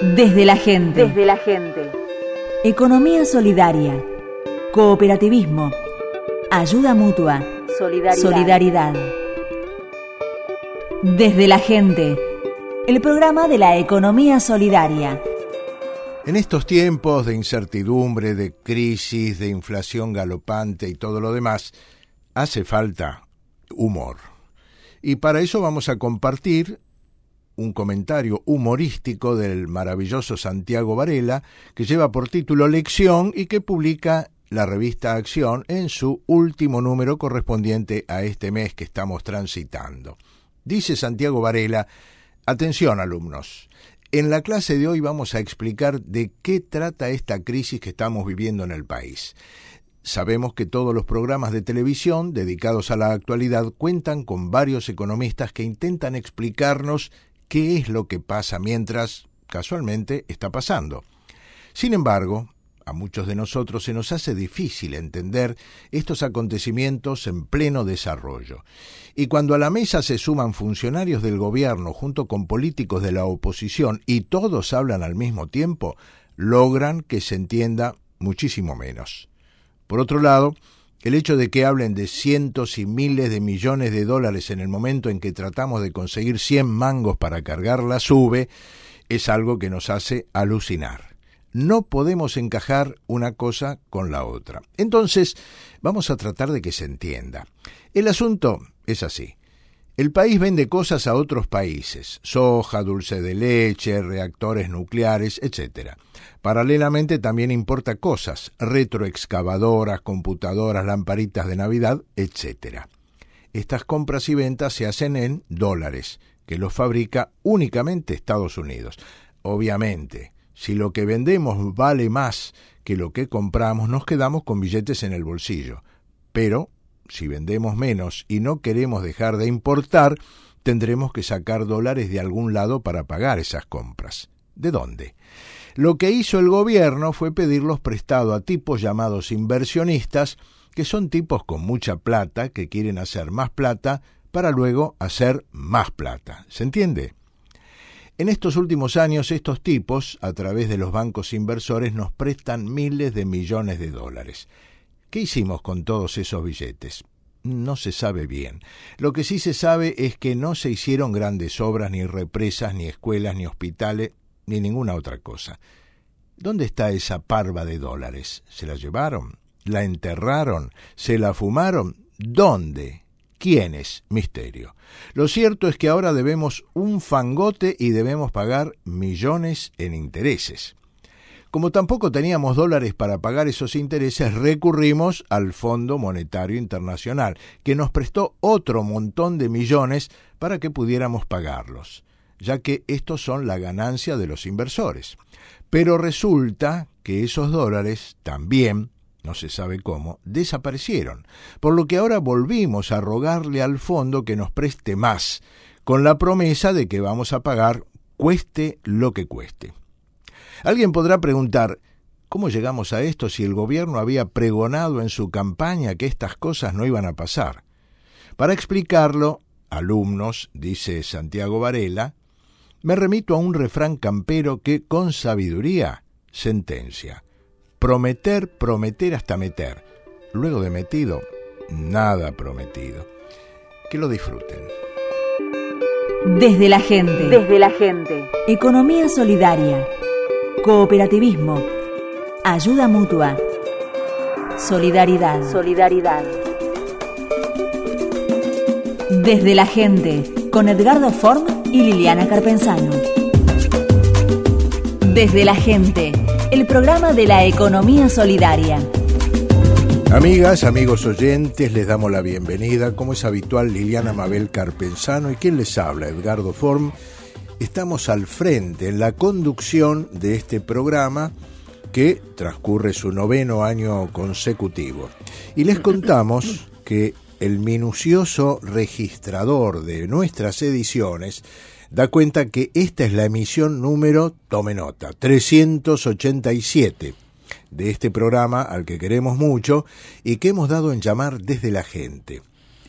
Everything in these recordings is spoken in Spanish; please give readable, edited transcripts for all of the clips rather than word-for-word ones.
Desde la gente. Desde la gente. Economía solidaria. Cooperativismo. Ayuda mutua. Solidaridad. Desde la gente. El programa de la economía solidaria. En estos tiempos de incertidumbre, de crisis, de inflación galopante y todo lo demás, hace falta humor. Y para eso vamos a compartir un comentario humorístico del maravilloso Santiago Varela, que lleva por título Lección y que publica la revista Acción en su último número correspondiente a este mes que estamos transitando. Dice Santiago Varela: atención, alumnos, en la clase de hoy vamos a explicar de qué trata esta crisis que estamos viviendo en el país. Sabemos que todos los programas de televisión dedicados a la actualidad cuentan con varios economistas que intentan explicarnos qué es lo que pasa mientras, casualmente, está pasando. Sin embargo, a muchos de nosotros se nos hace difícil entender estos acontecimientos en pleno desarrollo. Y cuando a la mesa se suman funcionarios del gobierno junto con políticos de la oposición y todos hablan al mismo tiempo, logran que se entienda muchísimo menos. Por otro lado, el hecho de que hablen de cientos y miles de millones de dólares en el momento en que tratamos de conseguir 100 mangos para cargar la SUBE es algo que nos hace alucinar. No podemos encajar una cosa con la otra. Entonces, vamos a tratar de que se entienda. El asunto es así. El país vende cosas a otros países: soja, dulce de leche, reactores nucleares, etc. Paralelamente también importa cosas: retroexcavadoras, computadoras, lamparitas de Navidad, etc. Estas compras y ventas se hacen en dólares, que los fabrica únicamente Estados Unidos. Obviamente, si lo que vendemos vale más que lo que compramos, nos quedamos con billetes en el bolsillo. Pero si vendemos menos y no queremos dejar de importar, tendremos que sacar dólares de algún lado para pagar esas compras. ¿De dónde? Lo que hizo el gobierno fue pedirlos prestado a tipos llamados inversionistas, que son tipos con mucha plata, que quieren hacer más plata para luego hacer más plata. ¿Se entiende? En estos últimos años, estos tipos, a través de los bancos inversores, nos prestan miles de millones de dólares. ¿Qué hicimos con todos esos billetes? No se sabe bien. Lo que sí se sabe es que no se hicieron grandes obras, ni represas, ni escuelas, ni hospitales, ni ninguna otra cosa. ¿Dónde está esa parva de dólares? ¿Se la llevaron? ¿La enterraron? ¿Se la fumaron? ¿Dónde? ¿Quiénes? Misterio. Lo cierto es que ahora debemos un fangote y debemos pagar millones en intereses. Como tampoco teníamos dólares para pagar esos intereses, recurrimos al Fondo Monetario Internacional, que nos prestó otro montón de millones para que pudiéramos pagarlos, ya que estos son la ganancia de los inversores. Pero resulta que esos dólares también, no se sabe cómo, desaparecieron, por lo que ahora volvimos a rogarle al fondo que nos preste más, con la promesa de que vamos a pagar cueste lo que cueste. Alguien podrá preguntar: ¿cómo llegamos a esto si el gobierno había pregonado en su campaña que estas cosas no iban a pasar? Para explicarlo, alumnos, dice Santiago Varela, me remito a un refrán campero que, con sabiduría, sentencia: prometer, prometer hasta meter. Luego de metido, nada prometido. Que lo disfruten. Desde la gente. Desde la gente. Economía solidaria. Cooperativismo. Ayuda mutua. Solidaridad. Desde la gente, con Edgardo Form y Liliana Carpenzano. Desde la gente, el programa de la economía solidaria. Amigas, amigos oyentes, les damos la bienvenida. Como es habitual, Liliana Mabel Carpenzano y quien les habla, Edgardo Form. Estamos al frente en la conducción de este programa que transcurre su 9º año consecutivo. Y les contamos que el minucioso registrador de nuestras ediciones da cuenta que esta es la emisión número, tome nota, 387 de este programa al que queremos mucho y que hemos dado en llamar Desde la Gente.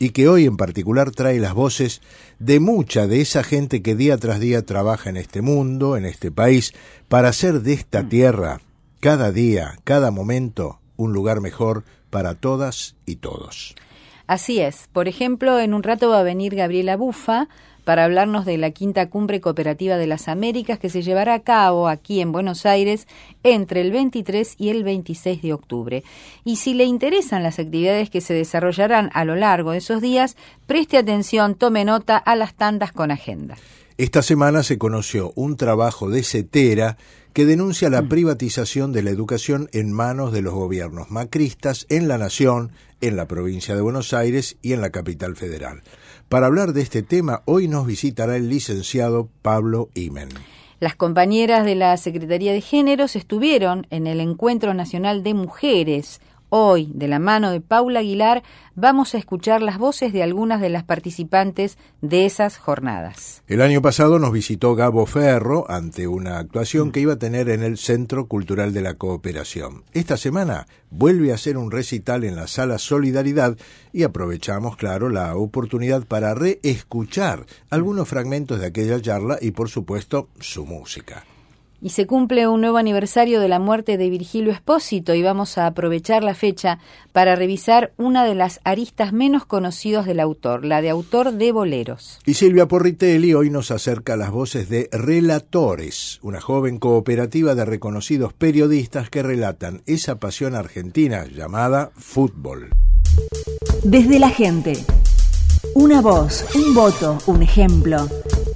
y que hoy en particular trae las voces de mucha de esa gente que día tras día trabaja en este mundo, en este país, para hacer de esta tierra, cada día, cada momento, un lugar mejor para todas y todos. Así es. Por ejemplo, en un rato va a venir Gabriela Bufa para hablarnos de la Quinta Cumbre Cooperativa de las Américas que se llevará a cabo aquí en Buenos Aires entre el 23 y el 26 de octubre. Y si le interesan las actividades que se desarrollarán a lo largo de esos días, preste atención, tome nota a las tandas con agenda. Esta semana se conoció un trabajo de Cetera que denuncia la privatización de la educación en manos de los gobiernos macristas en la Nación, en la provincia de Buenos Aires y en la capital federal. Para hablar de este tema, hoy nos visitará el licenciado Pablo Imen. Las compañeras de la Secretaría de Géneros estuvieron en el Encuentro Nacional de Mujeres. Hoy, de la mano de Paula Aguilar, vamos a escuchar las voces de algunas de las participantes de esas jornadas. El año pasado nos visitó Gabo Ferro ante una actuación que iba a tener en el Centro Cultural de la Cooperación. Esta semana vuelve a hacer un recital en la Sala Solidaridad y aprovechamos, claro, la oportunidad para reescuchar algunos fragmentos de aquella charla y, por supuesto, su música. Y se cumple un nuevo aniversario de la muerte de Virgilio Espósito y vamos a aprovechar la fecha para revisar una de las aristas menos conocidas del autor, la de autor de boleros. Y Silvia Porritelli hoy nos acerca las voces de Relatores, una joven cooperativa de reconocidos periodistas que relatan esa pasión argentina llamada fútbol. Desde la gente. Una voz, un voto, un ejemplo.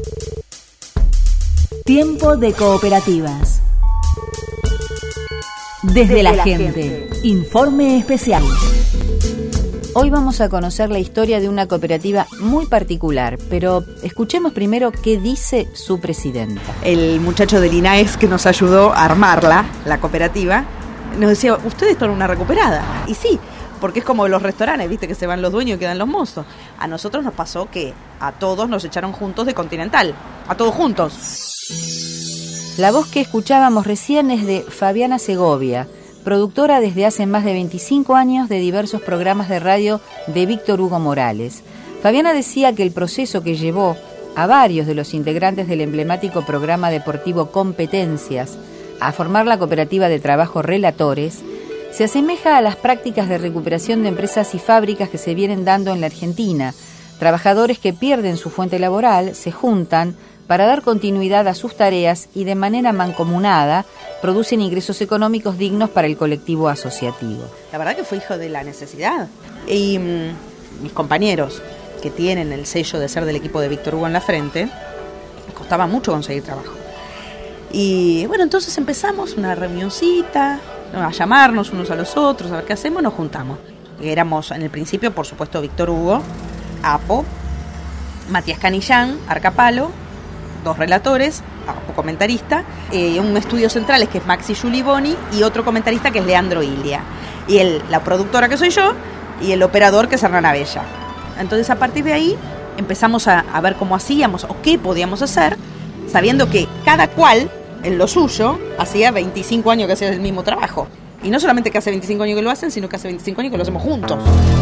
Tiempo de cooperativas. Desde la gente. Informe especial. Hoy vamos a conocer la historia de una cooperativa muy particular, pero escuchemos primero qué dice su presidenta. El muchacho del INAES que nos ayudó a armarla, la cooperativa, nos decía, ustedes son una recuperada. Y sí, porque es como los restaurantes, viste que se van los dueños y quedan los mozos. A nosotros nos pasó que a todos nos echaron juntos de Continental, a todos juntos. La voz que escuchábamos recién es de Fabiana Segovia, productora desde hace más de 25 años de diversos programas de radio de Víctor Hugo Morales. Fabiana decía que el proceso que llevó a varios de los integrantes del emblemático programa deportivo Competencias a formar la cooperativa de trabajo Relatores se asemeja a las prácticas de recuperación de empresas y fábricas que se vienen dando en la Argentina. Trabajadores que pierden su fuente laboral se juntan para dar continuidad a sus tareas y de manera mancomunada producen ingresos económicos dignos para el colectivo asociativo. La verdad que fue hijo de la necesidad. Y mis compañeros que tienen el sello de ser del equipo de Víctor Hugo en la frente, les costaba mucho conseguir trabajo. Y bueno, entonces empezamos una reunioncita, a llamarnos unos a los otros, a ver qué hacemos, nos juntamos. Éramos en el principio, por supuesto, Víctor Hugo, Apo, Matías Canillán, Arcapalo, dos relatores, Apo comentarista, un estudio centrales que es Maxi Giuliboni y otro comentarista que es Leandro Ilia. Y la productora que soy yo y el operador que es Hernán Abella. Entonces a partir de ahí empezamos a ver cómo hacíamos o qué podíamos hacer, sabiendo que cada cual en lo suyo hacía 25 años que hacía el mismo trabajo. Y no solamente que hace 25 años que lo hacen, sino que hace 25 años que lo hacemos juntos.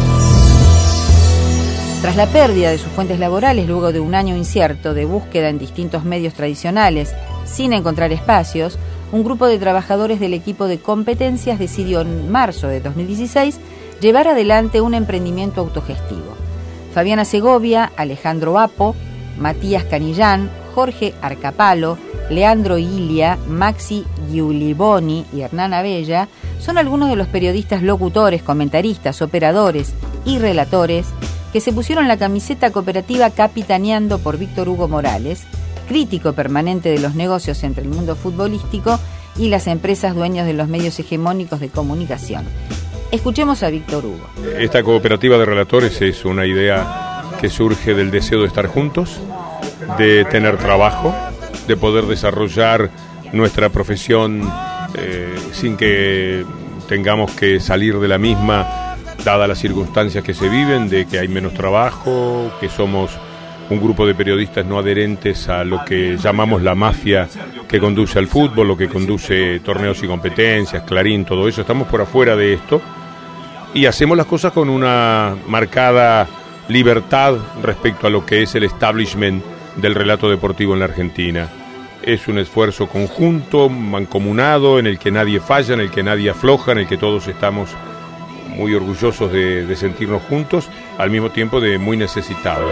Tras la pérdida de sus fuentes laborales luego de un año incierto de búsqueda en distintos medios tradicionales sin encontrar espacios, un grupo de trabajadores del equipo de Competencias decidió en marzo de 2016 llevar adelante un emprendimiento autogestivo. Fabiana Segovia, Alejandro Apo, Matías Canillán, Jorge Arcapalo, Leandro Ilia, Maxi Giuliboni y Hernán Abella son algunos de los periodistas locutores, comentaristas, operadores y relatores que se pusieron la camiseta cooperativa capitaneando por Víctor Hugo Morales, crítico permanente de los negocios entre el mundo futbolístico y las empresas dueñas de los medios hegemónicos de comunicación. Escuchemos a Víctor Hugo. Esta cooperativa de relatores es una idea que surge del deseo de estar juntos, de tener trabajo, de poder desarrollar nuestra profesión sin que tengamos que salir de la misma, dadas las circunstancias que se viven, de que hay menos trabajo, que somos un grupo de periodistas no adherentes a lo que llamamos la mafia que conduce al fútbol, lo que conduce torneos y competencias, Clarín, todo eso. Estamos por afuera de esto y hacemos las cosas con una marcada libertad respecto a lo que es el establishment del relato deportivo en la Argentina. Es un esfuerzo conjunto, mancomunado, en el que nadie falla, en el que nadie afloja, en el que todos estamos muy orgullosos de sentirnos juntos, al mismo tiempo de muy necesitados.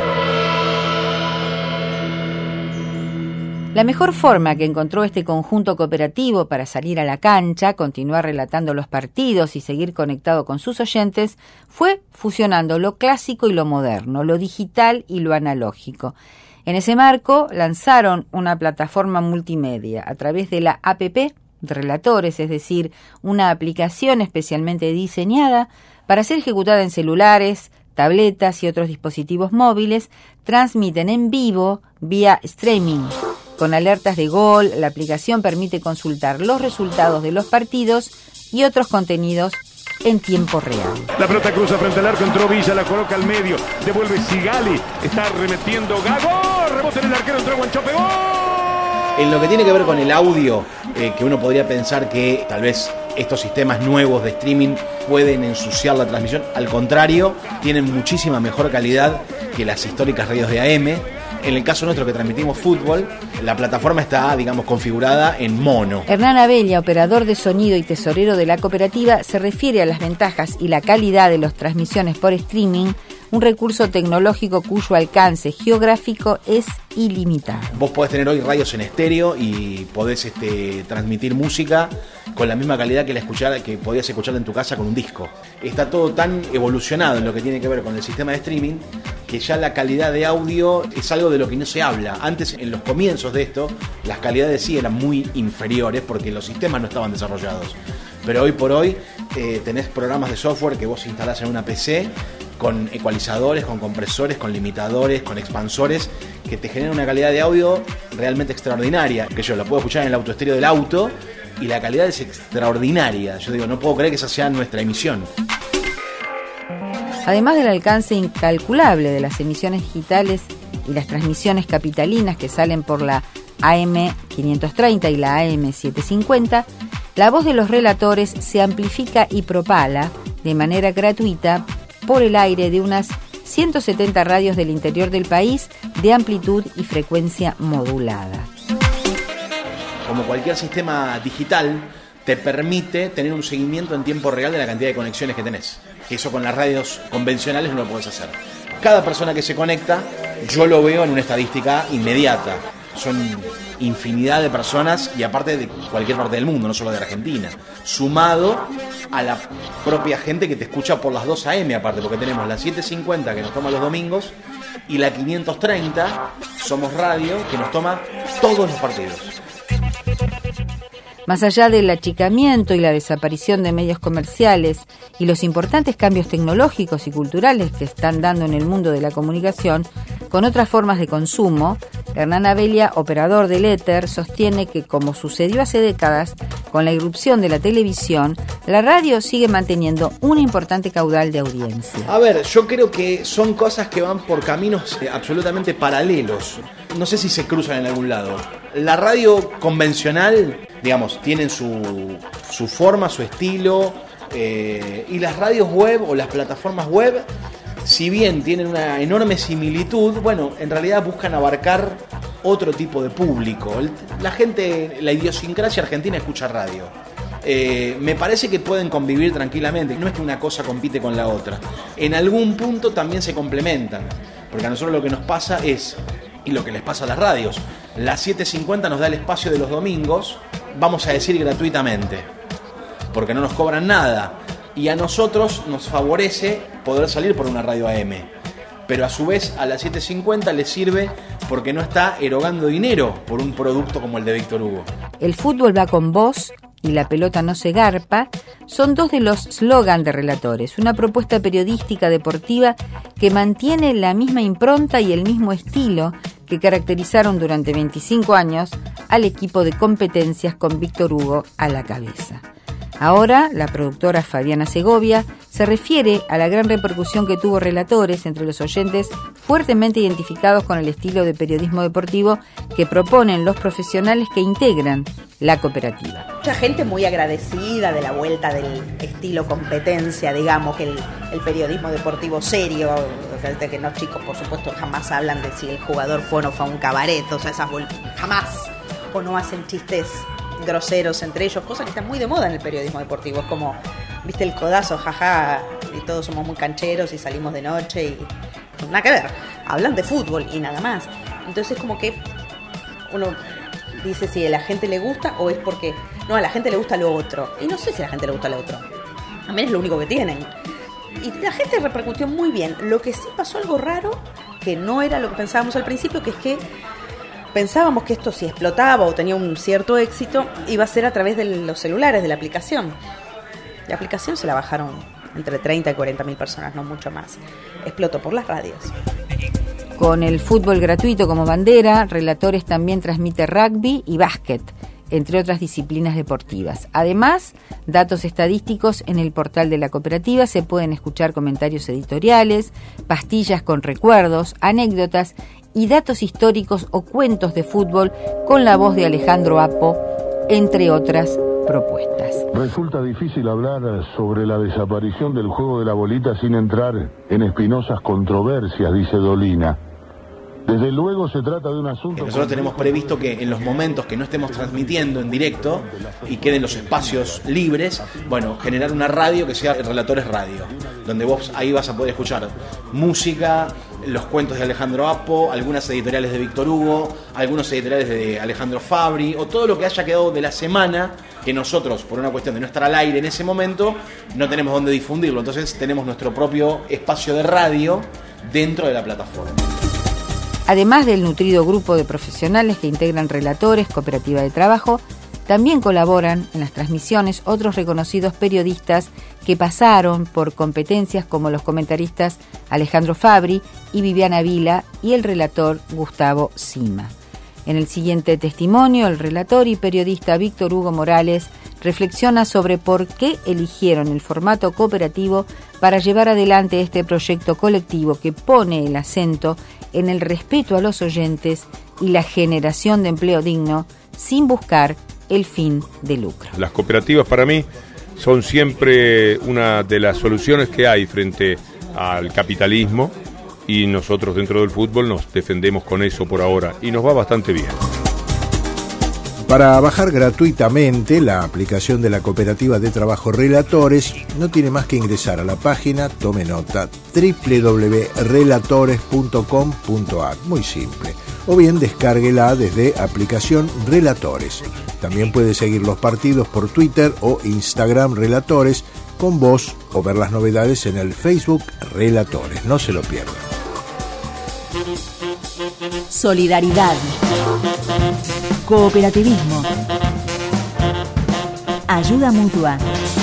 La mejor forma que encontró este conjunto cooperativo para salir a la cancha, continuar relatando los partidos y seguir conectado con sus oyentes fue fusionando lo clásico y lo moderno, lo digital y lo analógico. En ese marco lanzaron una plataforma multimedia a través de la APP de Relatores, es decir, una aplicación especialmente diseñada para ser ejecutada en celulares, tabletas y otros dispositivos móviles. Transmiten en vivo vía streaming. Con alertas de gol, la aplicación permite consultar los resultados de los partidos y otros contenidos en tiempo real. La pelota cruza frente al arco, entró Villa, la coloca al medio, devuelve Sigali, está remetiendo, Gago, rebote en el arquero, entró Guanchope, ¡gol! En lo que tiene que ver con el audio, que uno podría pensar que tal vez estos sistemas nuevos de streaming pueden ensuciar la transmisión, al contrario, tienen muchísima mejor calidad que las históricas radios de AM. En el caso nuestro que transmitimos fútbol, la plataforma está, digamos, configurada en mono. Hernán Abella, operador de sonido y tesorero de la cooperativa, se refiere a las ventajas y la calidad de las transmisiones por streaming, un recurso tecnológico cuyo alcance geográfico es ilimitado. Vos podés tener hoy radios en estéreo y podés transmitir música con la misma calidad que podías escuchar en tu casa con un disco. Está todo tan evolucionado en lo que tiene que ver con el sistema de streaming que ya la calidad de audio es algo de lo que no se habla. Antes, en los comienzos de esto, las calidades sí eran muy inferiores porque los sistemas no estaban desarrollados. Pero hoy por hoy tenés programas de software que vos instalás en una PC con ecualizadores, con compresores, con limitadores, con expansores que te generan una calidad de audio realmente extraordinaria. Que yo la puedo escuchar en el autoestéreo del auto y la calidad es extraordinaria. Yo digo, no puedo creer que esa sea nuestra emisión. Además del alcance incalculable de las emisiones digitales y las transmisiones capitalinas que salen por la AM530 y la AM750, la voz de los relatores se amplifica y propala de manera gratuita por el aire de unas 170 radios del interior del país de amplitud y frecuencia modulada. Como cualquier sistema digital, te permite tener un seguimiento en tiempo real de la cantidad de conexiones que tenés. Eso con las radios convencionales no lo podés hacer. Cada persona que se conecta, yo lo veo en una estadística inmediata. Son infinidad de personas y aparte de cualquier parte del mundo, no solo de Argentina. Sumado a la propia gente que te escucha por las 2 AM aparte, porque tenemos la 750 que nos toma los domingos y la 530 Somos Radio que nos toma todos los partidos. Más allá del achicamiento y la desaparición de medios comerciales y los importantes cambios tecnológicos y culturales que están dando en el mundo de la comunicación, con otras formas de consumo, Hernán Abella, operador del éter, sostiene que, como sucedió hace décadas, con la irrupción de la televisión, la radio sigue manteniendo un importante caudal de audiencia. A ver, yo creo que son cosas que van por caminos absolutamente paralelos. No sé si se cruzan en algún lado. La radio convencional, digamos, tienen su forma, su estilo, y las radios web o las plataformas web, si bien tienen una enorme similitud, bueno, en realidad buscan abarcar otro tipo de público. La gente, la idiosincrasia argentina escucha radio. Me parece que pueden convivir tranquilamente, no es que una cosa compite con la otra. En algún punto también se complementan, porque a nosotros lo que nos pasa es, y lo que les pasa a las radios, la 750 nos da el espacio de los domingos, vamos a decir gratuitamente, porque no nos cobran nada, y a nosotros nos favorece poder salir por una radio AM, pero a su vez a la 750 le sirve porque no está erogando dinero por un producto como el de Víctor Hugo. El fútbol va con vos y la pelota no se garpa son dos de los slogans de Relatores, una propuesta periodística deportiva que mantiene la misma impronta y el mismo estilo que caracterizaron durante 25 años al equipo de competencias con Víctor Hugo a la cabeza. Ahora, la productora Fabiana Segovia se refiere a la gran repercusión que tuvo Relatores entre los oyentes fuertemente identificados con el estilo de periodismo deportivo que proponen los profesionales que integran la cooperativa. Mucha gente muy agradecida de la vuelta del estilo competencia, digamos, que el periodismo deportivo serio, Desde que los chicos, por supuesto, jamás hablan de si el jugador fue o no fue a un cabaret, o sea, jamás. O no hacen chistes groseros entre ellos, cosas que están muy de moda en el periodismo deportivo. Es como, viste, el codazo, jaja, y todos somos muy cancheros y salimos de noche y nada que ver. Hablan de fútbol y nada más. Entonces como que uno dice si a la gente le gusta o es porque no, a la gente le gusta lo otro. Y no sé si a la gente le gusta lo otro. A mí es lo único que tienen. Y la gente repercutió muy bien. Lo que sí pasó algo raro, que no era lo que pensábamos al principio, que es que pensábamos que esto, si explotaba o tenía un cierto éxito, iba a ser a través de los celulares, de la aplicación. La aplicación se la bajaron entre 30 y 40 mil personas, no mucho más. Explotó por las radios. Con el fútbol gratuito como bandera, Relatores también transmite rugby y básquet, entre otras disciplinas deportivas. Además, datos estadísticos en el portal de la cooperativa, se pueden escuchar comentarios editoriales, pastillas con recuerdos, anécdotas y datos históricos o cuentos de fútbol con la voz de Alejandro Apo, entre otras propuestas. Resulta difícil hablar sobre la desaparición del juego de la bolita sin entrar en espinosas controversias, dice Dolina. Desde luego se trata de un asunto... Nosotros tenemos previsto que en los momentos que no estemos transmitiendo en directo y queden los espacios libres, bueno, generar una radio que sea Relatores Radio, donde vos ahí vas a poder escuchar música, los cuentos de Alejandro Apo, algunas editoriales de Víctor Hugo, algunos editoriales de Alejandro Fabri, o todo lo que haya quedado de la semana que nosotros, por una cuestión de no estar al aire en ese momento, no tenemos dónde difundirlo. Entonces tenemos nuestro propio espacio de radio dentro de la plataforma. Además del nutrido grupo de profesionales que integran Relatores, Cooperativa de Trabajo, también colaboran en las transmisiones otros reconocidos periodistas que pasaron por competencias como los comentaristas Alejandro Fabri y Viviana Vila y el relator Gustavo Sima. En el siguiente testimonio, el relator y periodista Víctor Hugo Morales reflexiona sobre por qué eligieron el formato cooperativo para llevar adelante este proyecto colectivo que pone el acento en el respeto a los oyentes y la generación de empleo digno sin buscar el fin de lucro. Las cooperativas para mí son siempre una de las soluciones que hay frente al capitalismo y nosotros dentro del fútbol nos defendemos con eso por ahora y nos va bastante bien. Para bajar gratuitamente la aplicación de la Cooperativa de Trabajo Relatores, no tiene más que ingresar a la página, tome nota, www.relatores.com.ar, muy simple, o bien descárguela desde aplicación Relatores. También puede seguir los partidos por Twitter o Instagram Relatores con voz o ver las novedades en el Facebook Relatores, no se lo pierdan. Solidaridad. Cooperativismo. Ayuda mutua.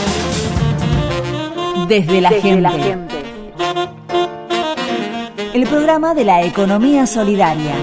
Desde la gente. El programa de la economía solidaria.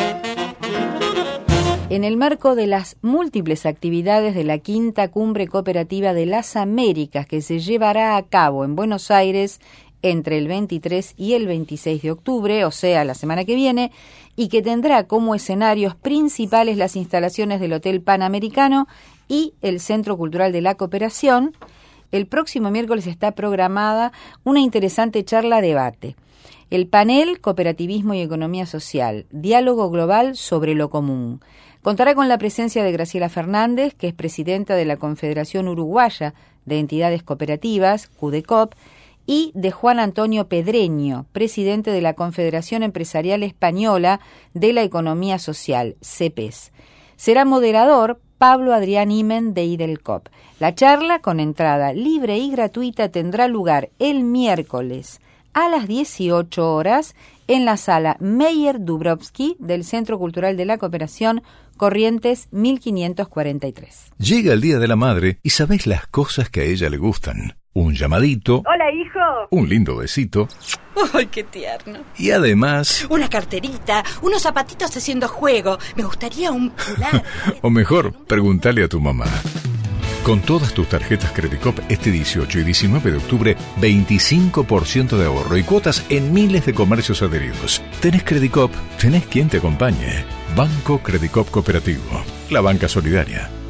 En el marco de las múltiples actividades de la Quinta Cumbre Cooperativa de las Américas, que se llevará a cabo en Buenos Aires entre el 23 y el 26 de octubre, o sea, la semana que viene, y que tendrá como escenarios principales las instalaciones del Hotel Panamericano y el Centro Cultural de la Cooperación, el próximo miércoles está programada una interesante charla-debate. El panel Cooperativismo y Economía Social, Diálogo Global sobre lo Común. Contará con la presencia de Graciela Fernández, que es presidenta de la Confederación Uruguaya de Entidades Cooperativas, CUDECOP, y de Juan Antonio Pedreño, presidente de la Confederación Empresarial Española de la Economía Social, CEPES. Será moderador Pablo Adrián Imen de IDELCOP. La charla, con entrada libre y gratuita, tendrá lugar el miércoles a las 18 horas en la sala Meyer Dubrovsky del Centro Cultural de la Cooperación, Corrientes 1543. Llega el Día de la Madre y sabés las cosas que a ella le gustan. Un llamadito. Hola, hijo. Un lindo besito. ¡Ay, qué tierno! Y además... una carterita, unos zapatitos haciendo juego. Me gustaría un pular. O mejor, pregúntale a tu mamá. Con todas tus tarjetas Credicop, este 18 y 19 de octubre, 25% de ahorro y cuotas en miles de comercios adheridos. Tenés Credicop, tenés quien te acompañe. Banco Credicop Cooperativo. La banca solidaria.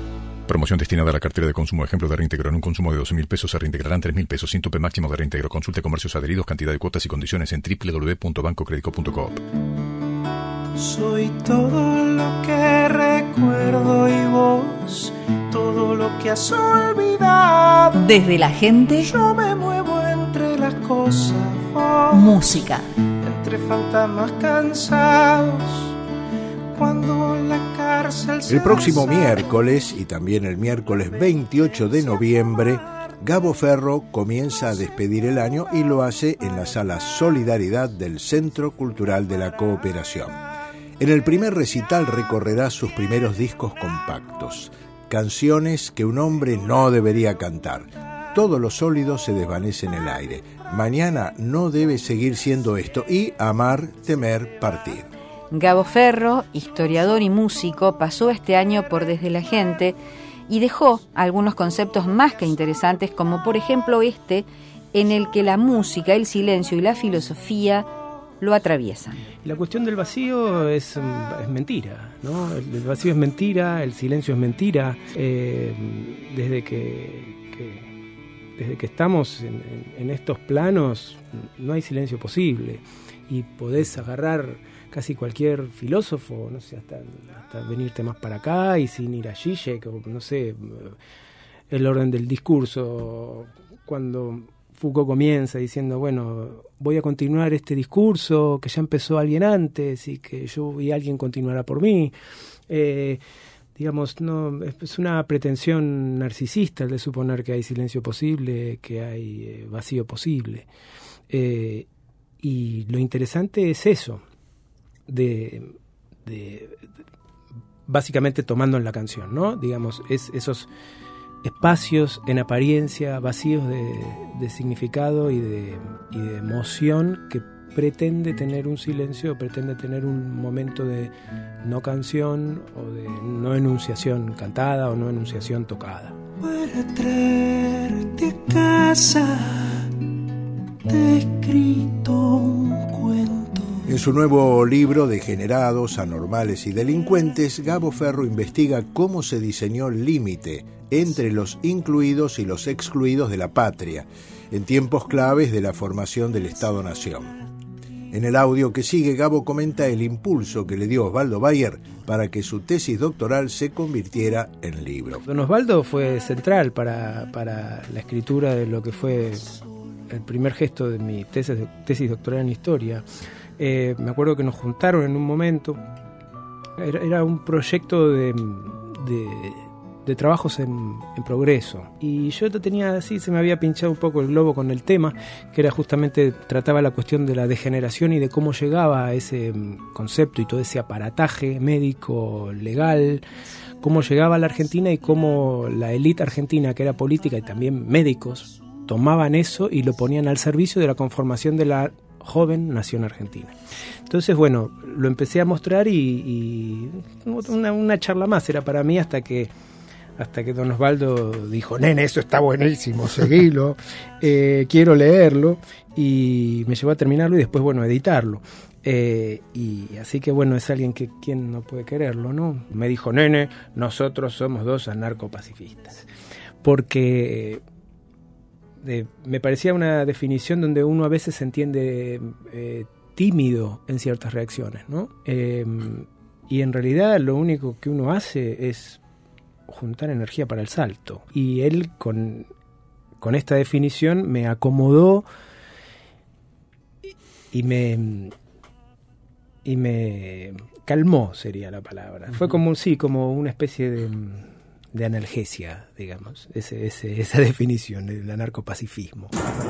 Promoción destinada a la cartera de consumo. Ejemplo de reintegro. En un consumo de 12.000 pesos se reintegrarán 3.000 pesos sin tope máximo de reintegro. Consulte comercios adheridos, cantidad de cuotas y condiciones en www.bancocredico.coop. Soy todo lo que recuerdo y vos, todo lo que has olvidado. Desde la gente, yo me muevo entre las cosas. Música. Entre fantasmas cansados. Cuando la cárcel se El próximo deshace. miércoles y también el miércoles 28 de noviembre, Gabo Ferro comienza a despedir el año y lo hace en la Sala Solidaridad del Centro Cultural de la Cooperación. En el primer recital recorrerá sus primeros discos compactos, canciones que un hombre no debería cantar. Todo lo sólido se desvanece en el aire. Mañana no debe seguir siendo esto y amar, temer, partir. Gabo Ferro, historiador y músico, pasó este año por Desde la Gente y dejó algunos conceptos más que interesantes, como por ejemplo este, en el que la música, el silencio y la filosofía lo atraviesan. La cuestión del vacío es mentira, ¿no? El vacío es mentira, el silencio es mentira. Desde que estamos en estos planos no hay silencio posible y podés agarrar casi cualquier filósofo, no sé, hasta venirte más para acá y sin ir a Zizek, o no sé, el orden del discurso, cuando Foucault comienza diciendo, bueno, voy a continuar este discurso que ya empezó alguien antes y que yo y alguien continuará por mí. Digamos, no es una pretensión narcisista el de suponer que hay silencio posible, que hay vacío posible. Y lo interesante es eso, de básicamente tomando en la canción, ¿no? Digamos, es esos espacios en apariencia vacíos de significado y de emoción que pretende tener un silencio, pretende tener un momento de no canción o de no enunciación cantada o no enunciación tocada. Para traerte a casa te he escrito un cuento. En su nuevo libro Degenerados, Anormales y Delincuentes, Gabo Ferro investiga cómo se diseñó el límite entre los incluidos y los excluidos de la patria, en tiempos claves de la formación del Estado-Nación. En el audio que sigue, Gabo comenta el impulso que le dio Osvaldo Bayer para que su tesis doctoral se convirtiera en libro. Don Osvaldo fue central para la escritura de lo que fue el primer gesto de mi tesis doctoral en historia. Me acuerdo que nos juntaron en un momento, era un proyecto de trabajos en progreso, y yo tenía así, se me había pinchado un poco el globo con el tema, que era justamente, trataba la cuestión de la degeneración y de cómo llegaba a ese concepto y todo ese aparataje médico, legal, cómo llegaba a la Argentina y cómo la élite argentina, que era política y también médicos, tomaban eso y lo ponían al servicio de la conformación de la joven nación argentina. Entonces, bueno, lo empecé a mostrar y una charla más era para mí hasta que don Osvaldo dijo, nene, eso está buenísimo, seguilo, quiero leerlo, y me llevó a terminarlo y después, bueno, editarlo. Y así que, bueno, es alguien que quien no puede quererlo, ¿no? Me dijo, nene, nosotros somos dos anarcopacifistas. Porque me parecía una definición donde uno a veces se entiende tímido en ciertas reacciones, ¿no? Y en realidad lo único que uno hace es juntar energía para el salto. Y él con esta definición me acomodó y me calmó, sería la palabra. Uh-huh. Fue como una especie de analgesia, digamos, esa definición del anarcopacifismo.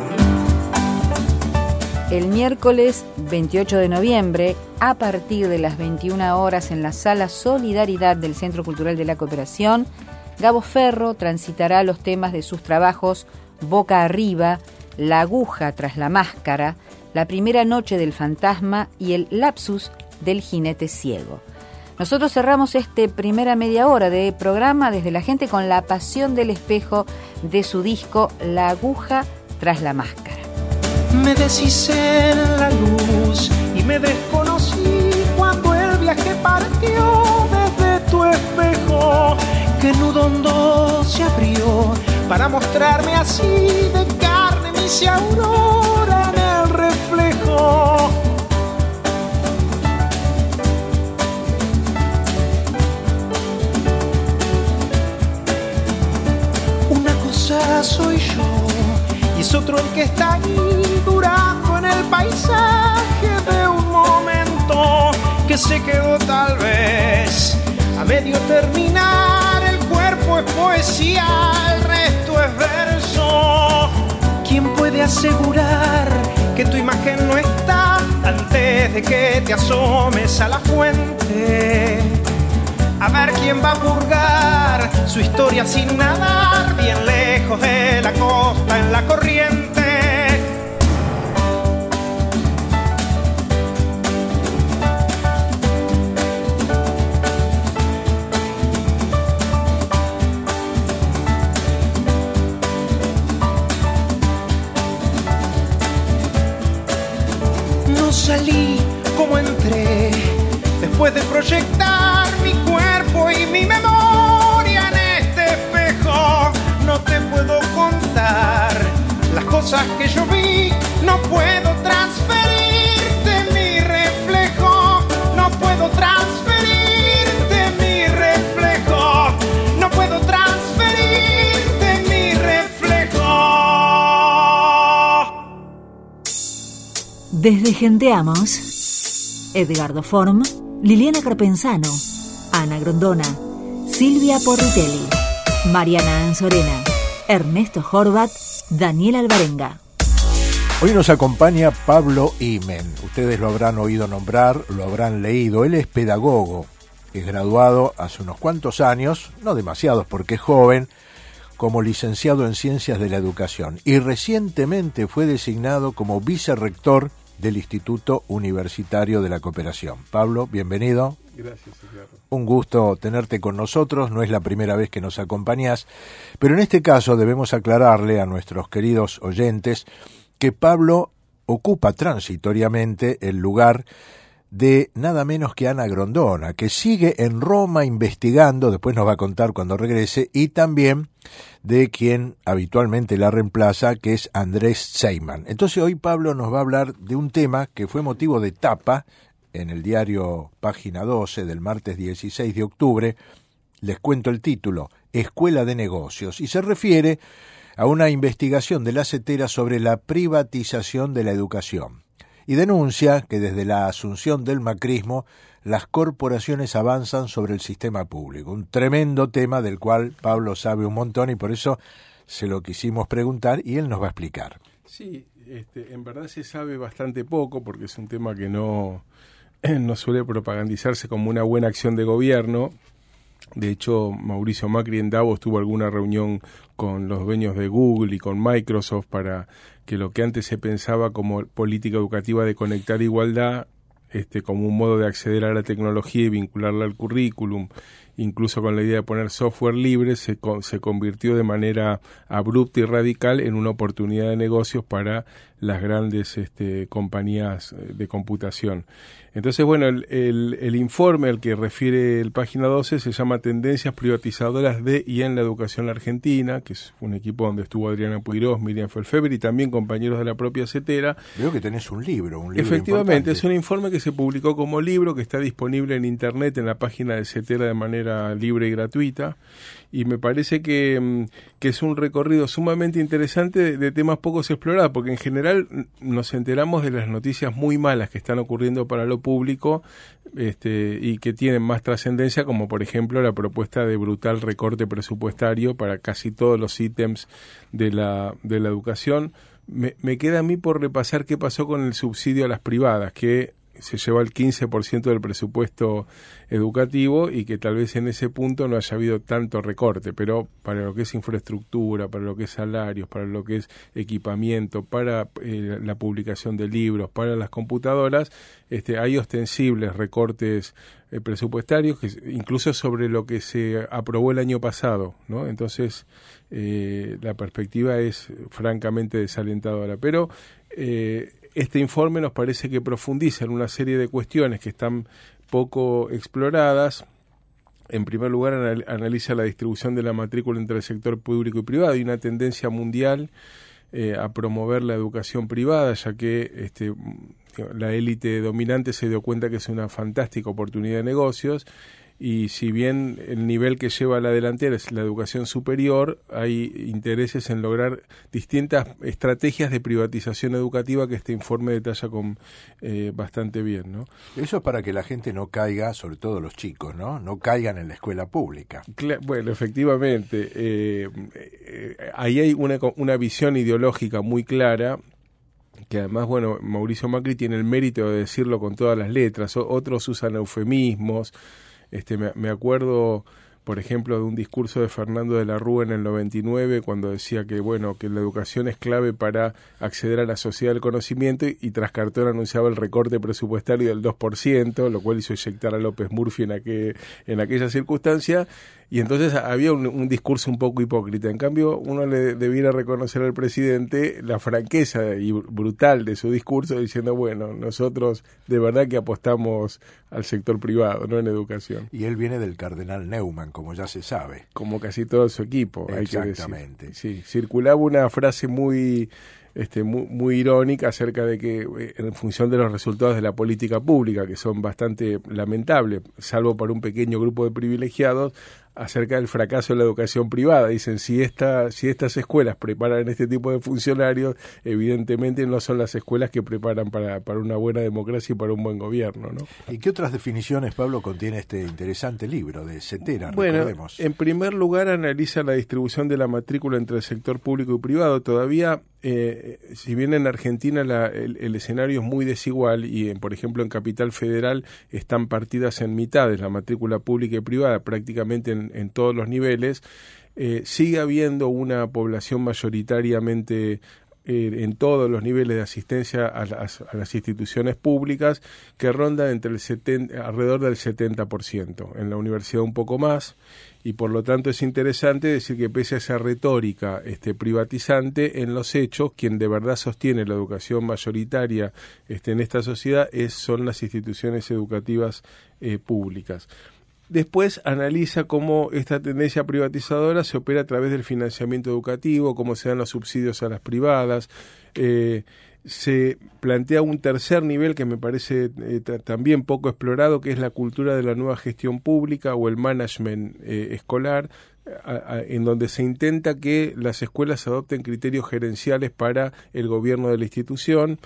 El miércoles 28 de noviembre, a partir de las 21 horas en la Sala Solidaridad del Centro Cultural de la Cooperación, Gabo Ferro transitará los temas de sus trabajos Boca Arriba, La Aguja tras la Máscara, La Primera Noche del Fantasma y el Lapsus del Jinete Ciego. Nosotros cerramos primera media hora de programa Desde la Gente con La Pasión del Espejo de su disco La Aguja tras la Máscara. Me deshice en la luz y me desconocí cuando el viaje partió desde tu espejo. Que nudo hondo para mostrarme así de carne mi se aurora en el reflejo. Una cosa soy yo y es otro el que está ahí durando en el paisaje de un momento que se quedó tal vez a medio terminar. El cuerpo es poesía, el resto es verso. ¿Quién puede asegurar que tu imagen no está antes de que te asomes a la fuente? A ver quién va a purgar su historia sin nadar bien lejos de la costa en la corriente. No salí como entré después de proyectar mi cuerpo y mi memoria en este espejo. No te puedo contar las cosas que yo vi, no puedo transferirte mi reflejo, no puedo transferirte mi reflejo, no puedo transferirte mi reflejo. Desde Genteamos, Edgardo Form, Liliana Carpenzano, Ana Grondona, Silvia Porritelli, Mariana Anzorena, Ernesto Horvat, Daniel Alvarenga. Hoy nos acompaña Pablo Imen. Ustedes lo habrán oído nombrar, lo habrán leído. Él es pedagogo, es graduado hace unos cuantos años, no demasiados porque es joven, como licenciado en Ciencias de la Educación y recientemente fue designado como vicerrector del Instituto Universitario de la Cooperación. Pablo, bienvenido. Gracias, Edgardo. Un gusto tenerte con nosotros, no es la primera vez que nos acompañás, pero en este caso debemos aclararle a nuestros queridos oyentes que Pablo ocupa transitoriamente el lugar de nada menos que Ana Grondona, que sigue en Roma investigando, después nos va a contar cuando regrese, y también de quien habitualmente la reemplaza, que es Andrés Seyman. Entonces hoy Pablo nos va a hablar de un tema que fue motivo de tapa en el diario Página 12 del martes 16 de octubre. Les cuento el título: Escuela de Negocios, y se refiere a una investigación de la CETERA sobre la privatización de la educación. Y denuncia que desde la asunción del macrismo las corporaciones avanzan sobre el sistema público. Un tremendo tema del cual Pablo sabe un montón y por eso se lo quisimos preguntar y él nos va a explicar. Sí, en verdad se sabe bastante poco porque es un tema que no suele propagandizarse como una buena acción de gobierno. De hecho, Mauricio Macri en Davos tuvo alguna reunión con los dueños de Google y con Microsoft para que lo que antes se pensaba como política educativa de conectar igualdad, como un modo de acceder a la tecnología y vincularla al currículum, incluso con la idea de poner software libre, se convirtió de manera abrupta y radical en una oportunidad de negocios para las grandes compañías de computación. Entonces, bueno, el informe al que refiere el Página 12 se llama Tendencias privatizadoras de y en la educación argentina, que es un equipo donde estuvo Adriana Puirós, Miriam Felfeber y también compañeros de la propia CETERA. Veo que tenés un libro Efectivamente, importante. Es un informe que se publicó como libro, que está disponible en internet en la página de CETERA de manera libre y gratuita, y me parece que es un recorrido sumamente interesante de temas pocos explorados, porque en general nos enteramos de las noticias muy malas que están ocurriendo para lo público y que tienen más trascendencia, como por ejemplo la propuesta de brutal recorte presupuestario para casi todos los ítems de la educación. Me queda a mí por repasar qué pasó con el subsidio a las privadas, que se lleva el 15% del presupuesto educativo y que tal vez en ese punto no haya habido tanto recorte, pero para lo que es infraestructura, para lo que es salarios, para lo que es equipamiento, para la publicación de libros, para las computadoras, hay ostensibles recortes presupuestarios, que incluso sobre lo que se aprobó el año pasado, ¿no? Entonces la perspectiva es francamente desalentadora, pero este informe nos parece que profundiza en una serie de cuestiones que están poco exploradas en primer lugar, analiza la distribución de la matrícula entre el sector público y privado. Hay una tendencia mundial a promover la educación privada, ya que la élite dominante se dio cuenta que es una fantástica oportunidad de negocios, y si bien el nivel que lleva a la delantera es la educación superior, hay intereses en lograr distintas estrategias de privatización educativa que este informe detalla bastante bien, ¿no? Eso es para que la gente no caiga, sobre todo los chicos, no caigan en la escuela pública. Bueno, efectivamente, ahí hay una visión ideológica muy clara, que además, bueno, Mauricio Macri tiene el mérito de decirlo con todas las letras. Otros usan eufemismos. Me acuerdo, por ejemplo, de un discurso de Fernando de la Rúa en el 99, cuando decía que la educación es clave para acceder a la sociedad del conocimiento, y tras cartón anunciaba el recorte presupuestario del 2%, lo cual hizo eyectar a López Murphy en aquella circunstancia. Y entonces había un discurso un poco hipócrita. En cambio, uno le debiera reconocer al presidente la franqueza y brutal de su discurso, diciendo, bueno, nosotros de verdad que apostamos al sector privado, no en educación. Y él viene del cardenal Neumann, como ya se sabe. Como casi todo su equipo, hay que decir. Exactamente. Sí, circulaba una frase muy irónica acerca de que en función de los resultados de la política pública, que son bastante lamentables, salvo para un pequeño grupo de privilegiados, acerca del fracaso de la educación privada. Dicen, si estas escuelas preparan este tipo de funcionarios, evidentemente no son las escuelas que preparan para una buena democracia y para un buen gobierno, ¿no? ¿Y qué otras definiciones, Pablo, contiene este interesante libro de Cetera? Bueno, recordemos. En primer lugar analiza la distribución de la matrícula entre el sector público y privado. Todavía, si bien en Argentina el escenario es muy desigual, y por ejemplo en Capital Federal están partidas en mitades la matrícula pública y privada prácticamente en todos los niveles, sigue habiendo una población mayoritariamente en todos los niveles de asistencia a las instituciones públicas que ronda entre alrededor del 70%, en la universidad un poco más, y por lo tanto es interesante decir que pese a esa retórica privatizante, en los hechos quien de verdad sostiene la educación mayoritaria en esta sociedad son las instituciones educativas públicas. Después analiza cómo esta tendencia privatizadora se opera a través del financiamiento educativo, cómo se dan los subsidios a las privadas. Se plantea un tercer nivel que me parece también poco explorado, que es la cultura de la nueva gestión pública o el management escolar, en donde se intenta que las escuelas adopten criterios gerenciales para el gobierno de la institución,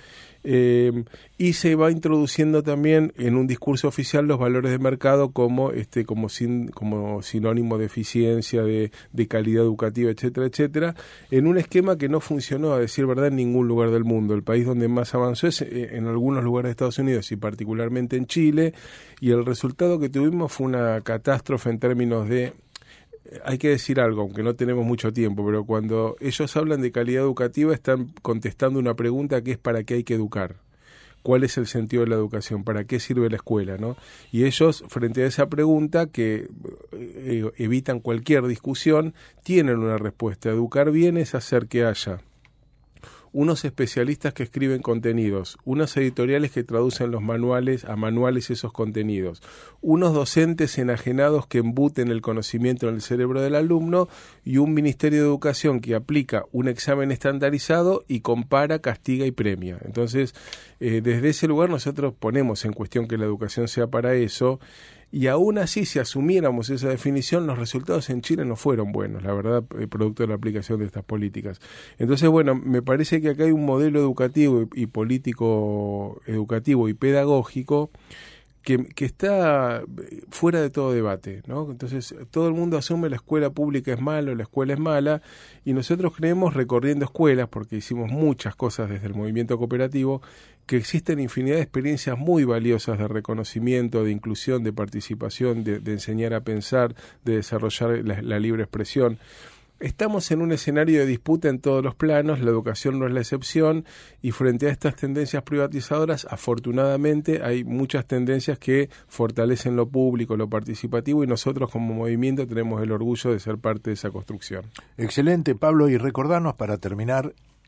y se va introduciendo también en un discurso oficial los valores de mercado como sinónimo de eficiencia, de calidad educativa, etcétera, etcétera, en un esquema que no funcionó, a decir verdad, en ningún lugar del mundo. El país donde más avanzó es en algunos lugares de Estados Unidos y particularmente en Chile, y el resultado que tuvimos fue una catástrofe en términos de... Hay que decir algo, aunque no tenemos mucho tiempo, pero cuando ellos hablan de calidad educativa están contestando una pregunta que es ¿para qué hay que educar? ¿Cuál es el sentido de la educación? ¿Para qué sirve la escuela? ¿No? Y ellos, frente a esa pregunta, que evitan cualquier discusión, tienen una respuesta. Educar bien es hacer que haya unos especialistas que escriben contenidos, unas editoriales que traducen a manuales esos contenidos, unos docentes enajenados que embuten el conocimiento en el cerebro del alumno, y un Ministerio de Educación que aplica un examen estandarizado y compara, castiga y premia. Entonces, desde ese lugar nosotros ponemos en cuestión que la educación sea para eso. Y aún así, si asumiéramos esa definición, los resultados en Chile no fueron buenos, la verdad, producto de la aplicación de estas políticas. Entonces, bueno, me parece que acá hay un modelo educativo y político educativo y pedagógico que está fuera de todo debate, ¿no? Entonces, todo el mundo asume la escuela pública es mala, la escuela es mala, y nosotros creemos, recorriendo escuelas, porque hicimos muchas cosas desde el movimiento cooperativo, que existen infinidad de experiencias muy valiosas de reconocimiento, de inclusión, de participación, de enseñar a pensar, de desarrollar la libre expresión. Estamos en un escenario de disputa en todos los planos, la educación no es la excepción, y frente a estas tendencias privatizadoras, afortunadamente hay muchas tendencias que fortalecen lo público, lo participativo, y nosotros como movimiento tenemos el orgullo de ser parte de esa construcción. Excelente, Pablo, y recordarnos para terminar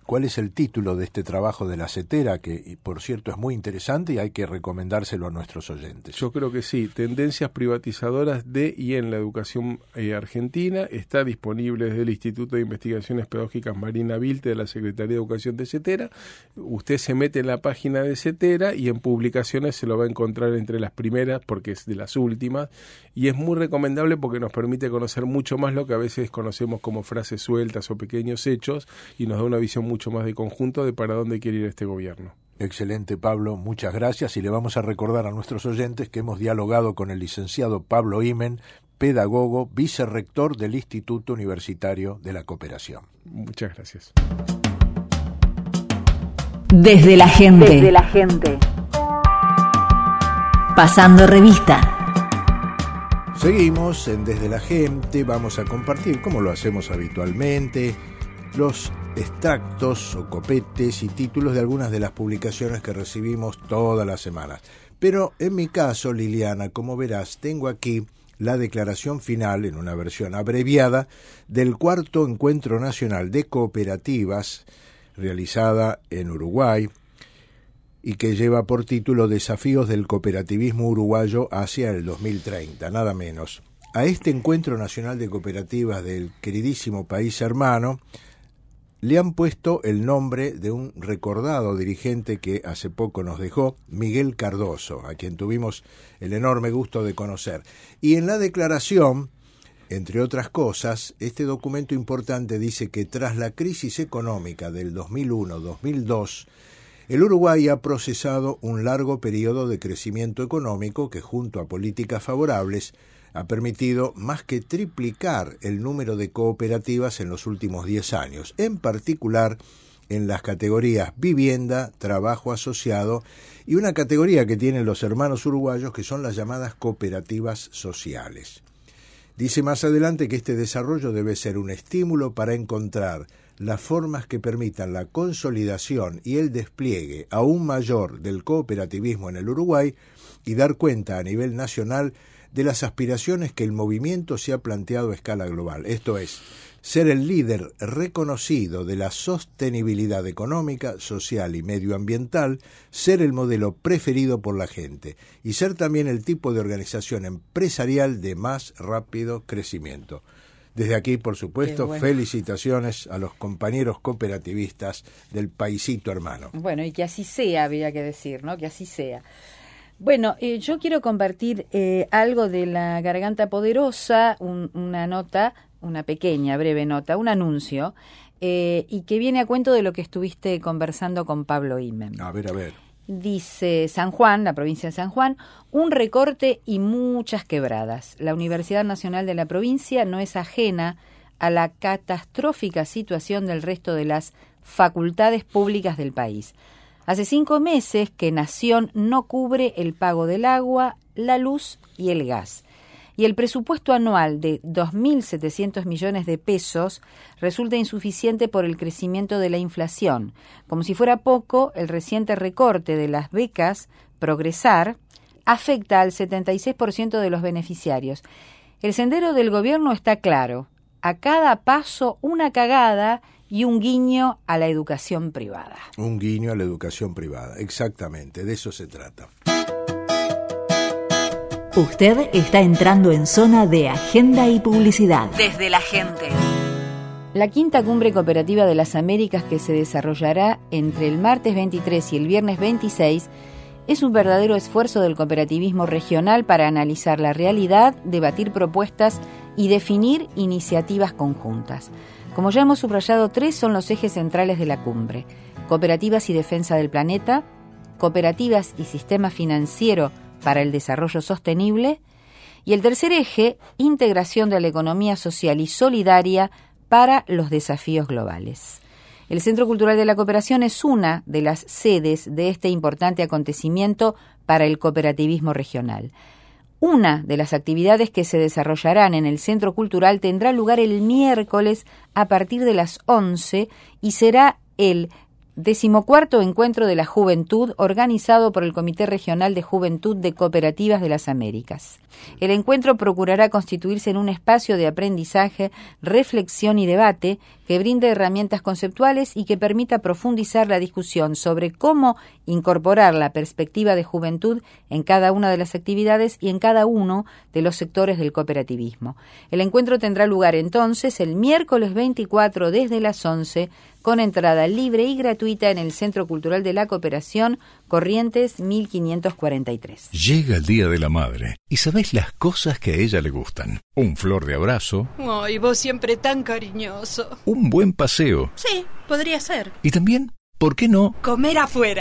cuál es el título de este trabajo de la CETERA, que por cierto es muy interesante y hay que recomendárselo a nuestros oyentes. Yo creo que sí, Tendencias privatizadoras de y en la educación argentina. Está disponible desde el Instituto de Investigaciones Pedagógicas Marina Vilte de la Secretaría de Educación de CETERA. Usted se mete en la página de CETERA y en publicaciones se lo va a encontrar entre las primeras, porque es de las últimas, y es muy recomendable porque nos permite conocer mucho más lo que a veces conocemos como frases sueltas o pequeños hechos, y nos da una visión mucho más de conjunto de para dónde quiere ir este gobierno. Excelente, Pablo, muchas gracias, y le vamos a recordar a nuestros oyentes que hemos dialogado con el licenciado Pablo Imen, pedagogo, vicerrector del Instituto Universitario de la Cooperación. Muchas gracias. Desde la gente. Pasando revista. Seguimos en Desde la Gente, vamos a compartir, como lo hacemos habitualmente, los extractos o copetes y títulos de algunas de las publicaciones que recibimos todas las semanas. Pero en mi caso, Liliana, como verás, tengo aquí la declaración final, en una versión abreviada, del 4º Encuentro Nacional de Cooperativas, realizada en Uruguay, y que lleva por título Desafíos del cooperativismo uruguayo hacia el 2030, nada menos. A este Encuentro Nacional de Cooperativas del queridísimo país hermano le han puesto el nombre de un recordado dirigente que hace poco nos dejó, Miguel Cardoso, a quien tuvimos el enorme gusto de conocer. Y en la declaración, entre otras cosas, este documento importante dice que tras la crisis económica del 2001-2002, el Uruguay ha procesado un largo periodo de crecimiento económico que, junto a políticas favorables, ha permitido más que triplicar el número de cooperativas en los últimos 10 años, en particular en las categorías vivienda, trabajo asociado y una categoría que tienen los hermanos uruguayos que son las llamadas cooperativas sociales. Dice más adelante que este desarrollo debe ser un estímulo para encontrar las formas que permitan la consolidación y el despliegue aún mayor del cooperativismo en el Uruguay y dar cuenta a nivel nacional de las aspiraciones que el movimiento se ha planteado a escala global. Esto es, ser el líder reconocido de la sostenibilidad económica, social y medioambiental, ser el modelo preferido por la gente y ser también el tipo de organización empresarial de más rápido crecimiento. Desde aquí, por supuesto, felicitaciones a los compañeros cooperativistas del paisito hermano. Bueno, y que así sea, habría que decir, ¿no? Que así sea. Bueno, yo quiero compartir algo de La Garganta Poderosa, una nota, una pequeña, breve nota, un anuncio, y que viene a cuento de lo que estuviste conversando con Pablo Imen. A ver. Dice San Juan, la provincia de San Juan, un recorte y muchas quebradas. La Universidad Nacional de la provincia no es ajena a la catastrófica situación del resto de las facultades públicas del país. Hace 5 meses que Nación no cubre el pago del agua, la luz y el gas. Y el presupuesto anual de 2.700 millones de pesos resulta insuficiente por el crecimiento de la inflación. Como si fuera poco, el reciente recorte de las becas Progresar afecta al 76% de los beneficiarios. El sendero del gobierno está claro. A cada paso una cagada y un guiño a la educación privada. Un guiño a la educación privada, exactamente, de eso se trata. Usted está entrando en zona de agenda y publicidad. Desde la gente. La quinta cumbre cooperativa de las Américas, que se desarrollará entre el martes 23 y el viernes 26, es un verdadero esfuerzo del cooperativismo regional para analizar la realidad, debatir propuestas y definir iniciativas conjuntas. Como ya hemos subrayado, 3 son los ejes centrales de la cumbre: cooperativas y defensa del planeta, cooperativas y sistema financiero para el desarrollo sostenible, y el tercer eje, integración de la economía social y solidaria para los desafíos globales. El Centro Cultural de la Cooperación es una de las sedes de este importante acontecimiento para el cooperativismo regional. Una de las actividades que se desarrollarán en el Centro Cultural tendrá lugar el miércoles a partir de las 11 y será el 14º Encuentro de la Juventud, organizado por el Comité Regional de Juventud de Cooperativas de las Américas. El encuentro procurará constituirse en un espacio de aprendizaje, reflexión y debate que brinde herramientas conceptuales y que permita profundizar la discusión sobre cómo incorporar la perspectiva de juventud en cada una de las actividades y en cada uno de los sectores del cooperativismo. El encuentro tendrá lugar entonces el miércoles 24 desde las 11, con entrada libre y gratuita en el Centro Cultural de la Cooperación, Corrientes 1543. Llega el Día de la Madre y sabés las cosas que a ella le gustan. Un flor de abrazo. Ay, vos siempre tan cariñoso. Un buen paseo. Sí, podría ser. Y también, ¿por qué no? Comer afuera.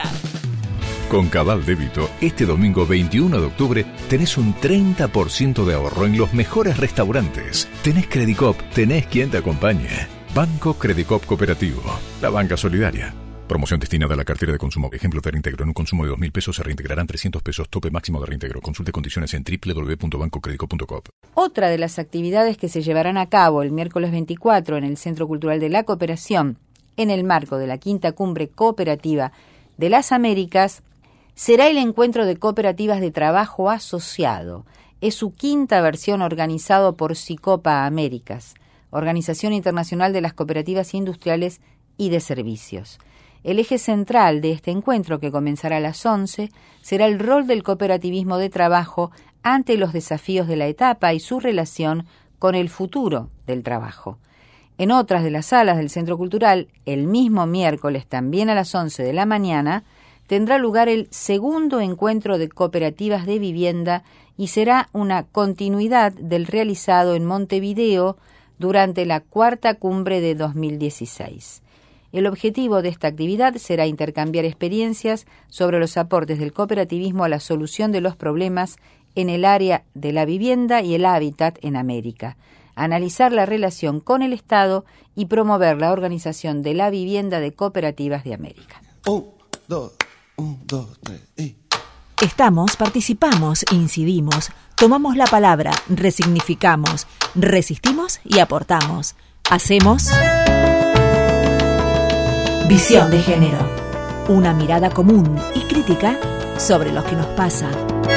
Con Cabal Débito, este domingo 21 de octubre tenés un 30% de ahorro en los mejores restaurantes. Tenés Credicop, tenés quien te acompañe. Banco Credicop Cooperativo, la banca solidaria. Promoción destinada a la cartera de consumo. Ejemplo de reintegro. En un consumo de 2.000 pesos se reintegrarán 300 pesos. Tope máximo de reintegro. Consulte condiciones en www.bancocredico.com. Otra de las actividades que se llevarán a cabo el miércoles 24 en el Centro Cultural de la Cooperación, en el marco de la Quinta Cumbre Cooperativa de las Américas, será el encuentro de cooperativas de trabajo asociado. Es su quinta versión, organizado por Sicopa Américas, Organización Internacional de las Cooperativas Industriales y de Servicios. El eje central de este encuentro, que comenzará a las 11, será el rol del cooperativismo de trabajo ante los desafíos de la etapa y su relación con el futuro del trabajo. En otras de las salas del Centro Cultural, el mismo miércoles, también a las 11 de la mañana, tendrá lugar el segundo encuentro de cooperativas de vivienda y será una continuidad del realizado en Montevideo durante la cuarta cumbre de 2016. El objetivo de esta actividad será intercambiar experiencias sobre los aportes del cooperativismo a la solución de los problemas en el área de la vivienda y el hábitat en América, analizar la relación con el Estado y promover la organización de la vivienda de cooperativas de América. 1, 2, 3 y... Estamos, participamos, incidimos, tomamos la palabra, resignificamos, resistimos y aportamos. Hacemos Visión de Género, una mirada común y crítica sobre lo que nos pasa.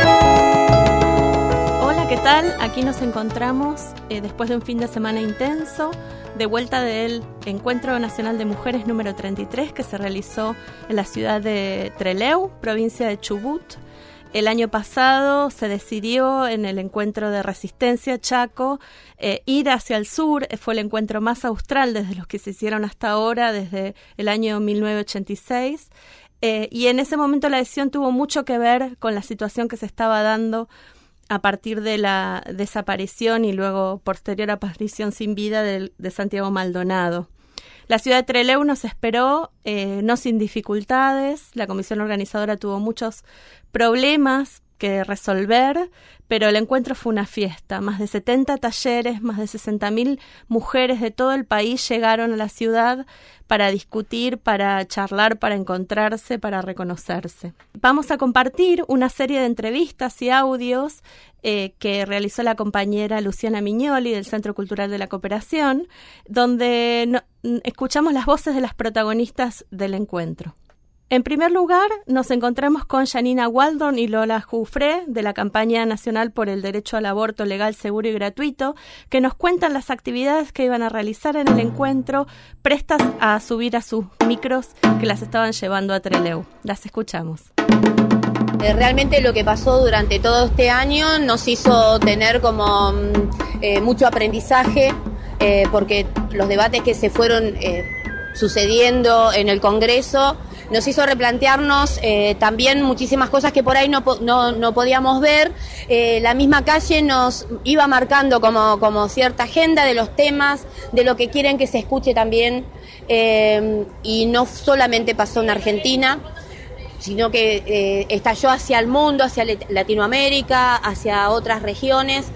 Hola, ¿qué tal? Aquí nos encontramos después de un fin de semana intenso, de vuelta del Encuentro Nacional de Mujeres número 33 que se realizó en la ciudad de Trelew, provincia de Chubut. El año pasado se decidió en el encuentro de Resistencia Chaco ir hacia el sur. Fue el encuentro más austral desde los que se hicieron hasta ahora, desde el año 1986. Y en ese momento la decisión tuvo mucho que ver con la situación que se estaba dando a partir de la desaparición y luego posterior aparición sin vida de Santiago Maldonado. La ciudad de Trelew nos esperó, no sin dificultades. La comisión organizadora tuvo muchos problemas que resolver, pero el encuentro fue una fiesta. Más de 70 talleres, más de 60.000 mujeres de todo el país llegaron a la ciudad para discutir, para charlar, para encontrarse, para reconocerse. Vamos a compartir una serie de entrevistas y audios que realizó la compañera Luciana Mignoli del Centro Cultural de la Cooperación, donde escuchamos las voces de las protagonistas del encuentro. En primer lugar, nos encontramos con Janina Waldron y Lola Jufré, de la Campaña Nacional por el Derecho al Aborto Legal, Seguro y Gratuito, que nos cuentan las actividades que iban a realizar en el encuentro, prestas a subir a sus micros que las estaban llevando a Trelew. Las escuchamos. Realmente lo que pasó durante todo este año nos hizo tener como mucho aprendizaje, porque los debates que se fueron sucediendo en el Congreso nos hizo replantearnos también muchísimas cosas que por ahí no podíamos ver. La misma calle nos iba marcando como cierta agenda de los temas, de lo que quieren que se escuche también, y no solamente pasó en Argentina, sino que estalló hacia el mundo, hacia Latinoamérica, hacia otras regiones.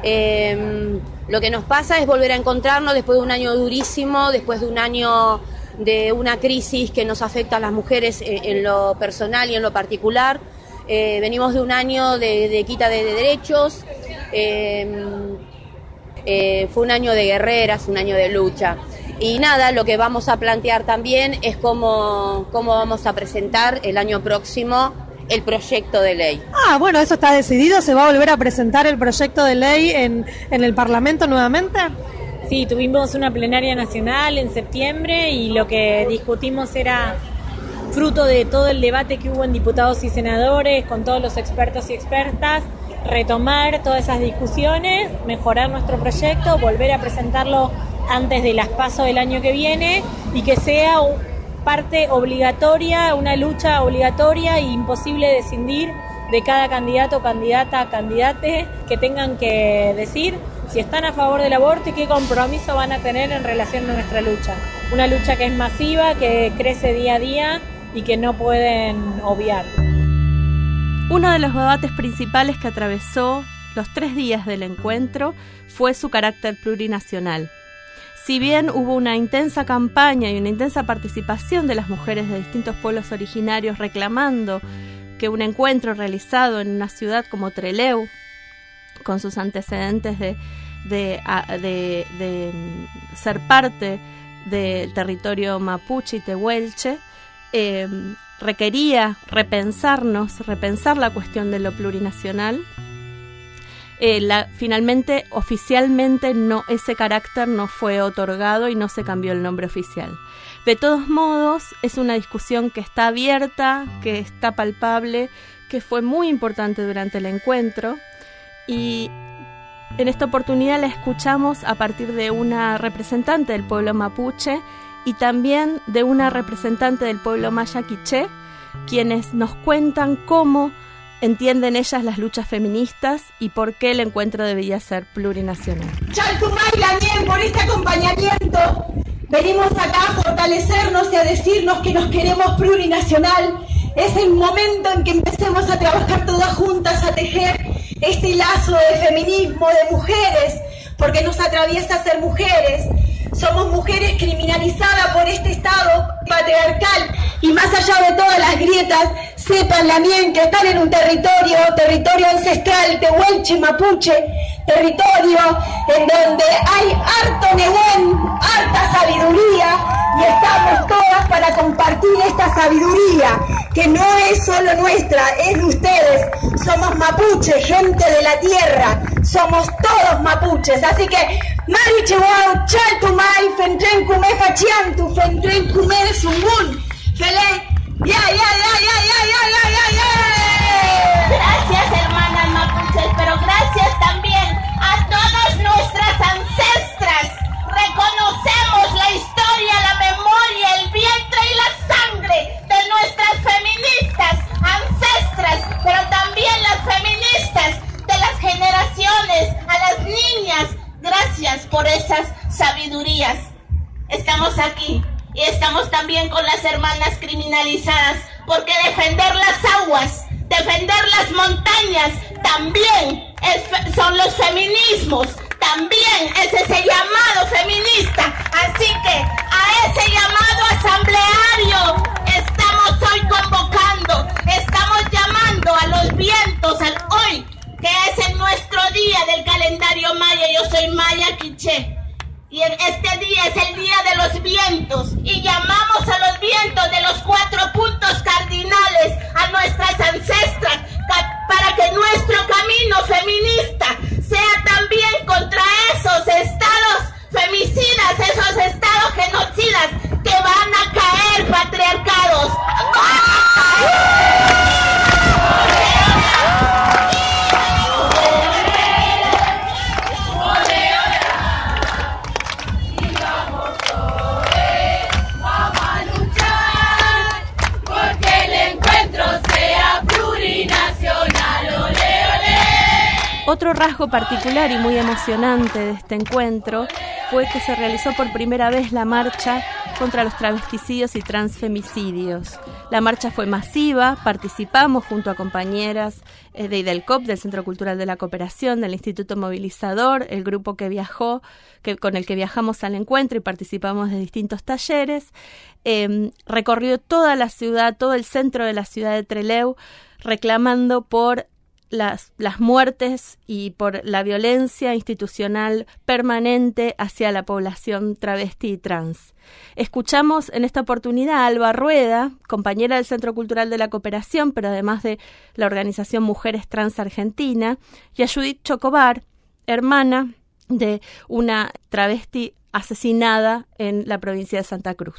Lo que nos pasa es volver a encontrarnos después de un año durísimo, después de un año de una crisis que nos afecta a las mujeres en lo personal y en lo particular. Venimos de un año de quita de derechos, fue un año de guerreras, un año de lucha. Y nada, lo que vamos a plantear también es cómo vamos a presentar el año próximo el proyecto de ley. Bueno, eso está decidido. ¿Se va a volver a presentar el proyecto de ley en el Parlamento nuevamente? Sí, tuvimos una plenaria nacional en septiembre y lo que discutimos era fruto de todo el debate que hubo en diputados y senadores con todos los expertos y expertas, retomar todas esas discusiones, mejorar nuestro proyecto, volver a presentarlo antes de las PASO del año que viene y que sea parte obligatoria, una lucha obligatoria e imposible de escindir de cada candidato, candidata, candidate, que tengan que decir si están a favor del aborto y qué compromiso van a tener en relación a nuestra lucha. Una lucha que es masiva, que crece día a día y que no pueden obviar. Uno de los debates principales que atravesó los 3 días del encuentro fue su carácter plurinacional. Si bien hubo una intensa campaña y una intensa participación de las mujeres de distintos pueblos originarios reclamando que un encuentro realizado en una ciudad como Trelew, con sus antecedentes de ser parte del territorio mapuche y tehuelche, requería repensar la cuestión de lo plurinacional. Finalmente, oficialmente, ese carácter no fue otorgado y no se cambió el nombre oficial. De todos modos, es una discusión que está abierta, que está palpable, que fue muy importante durante el encuentro, y en esta oportunidad la escuchamos a partir de una representante del pueblo mapuche y también de una representante del pueblo maya quiché, quienes nos cuentan cómo entienden ellas las luchas feministas y por qué el encuentro debía ser plurinacional. Chaltumay Lanien, por este acompañamiento. Venimos acá a fortalecernos y a decirnos que nos queremos plurinacional. Es el momento en que empecemos a trabajar todas juntas, a tejer este lazo de feminismo, de mujeres, porque nos atraviesa ser mujeres. Somos mujeres criminalizadas por este Estado patriarcal y más allá de todas las grietas, sepan también que están en un territorio ancestral, tehuelche, mapuche, territorio en donde hay harto nehuen, harta sabiduría y estamos todas para compartir esta sabiduría que no es solo nuestra, es de ustedes. Somos mapuche, gente de la tierra, somos todos mapuches, así que Mari Chihuahua, Chaltumay, Fentren Kume Fachiantu, Fentren Kume Sumun, Fele, ya. Gracias, hermanas mapuches, pero gracias también a todas nuestras ancestras. Reconocemos la historia, la memoria, el vientre y la sangre de nuestras feministas ancestras, pero también las feministas de las generaciones, a las niñas. Gracias por esas sabidurías. Estamos aquí y estamos también con las hermanas criminalizadas, porque defender las aguas, defender las montañas, también son los feminismos, también es ese llamado feminista. Así que a ese llamado asambleario estamos hoy convocando, estamos llamando a los vientos, al hoy, que es en nuestro día del calendario maya. Yo soy maya quiché y este día es el día de los vientos y llamamos a los vientos de los 4 puntos cardinales a nuestras ancestras para que nuestro camino feminista sea también contra esos estados femicidas, esos estados genocidas que van a caer patriarcados. Otro rasgo particular y muy emocionante de este encuentro fue que se realizó por primera vez la marcha contra los travesticidios y transfemicidios. La marcha fue masiva, participamos junto a compañeras de IDELCOP, del Centro Cultural de la Cooperación, del Instituto Movilizador, el grupo que viajó, con el que viajamos al encuentro y participamos de distintos talleres. Recorrió toda la ciudad, todo el centro de la ciudad de Trelew, reclamando por las muertes y por la violencia institucional permanente hacia la población travesti y trans. Escuchamos en esta oportunidad a Alba Rueda, compañera del Centro Cultural de la Cooperación, pero además de la organización Mujeres Trans Argentina, y a Judith Chocobar, hermana de una travesti asesinada en la provincia de Santa Cruz.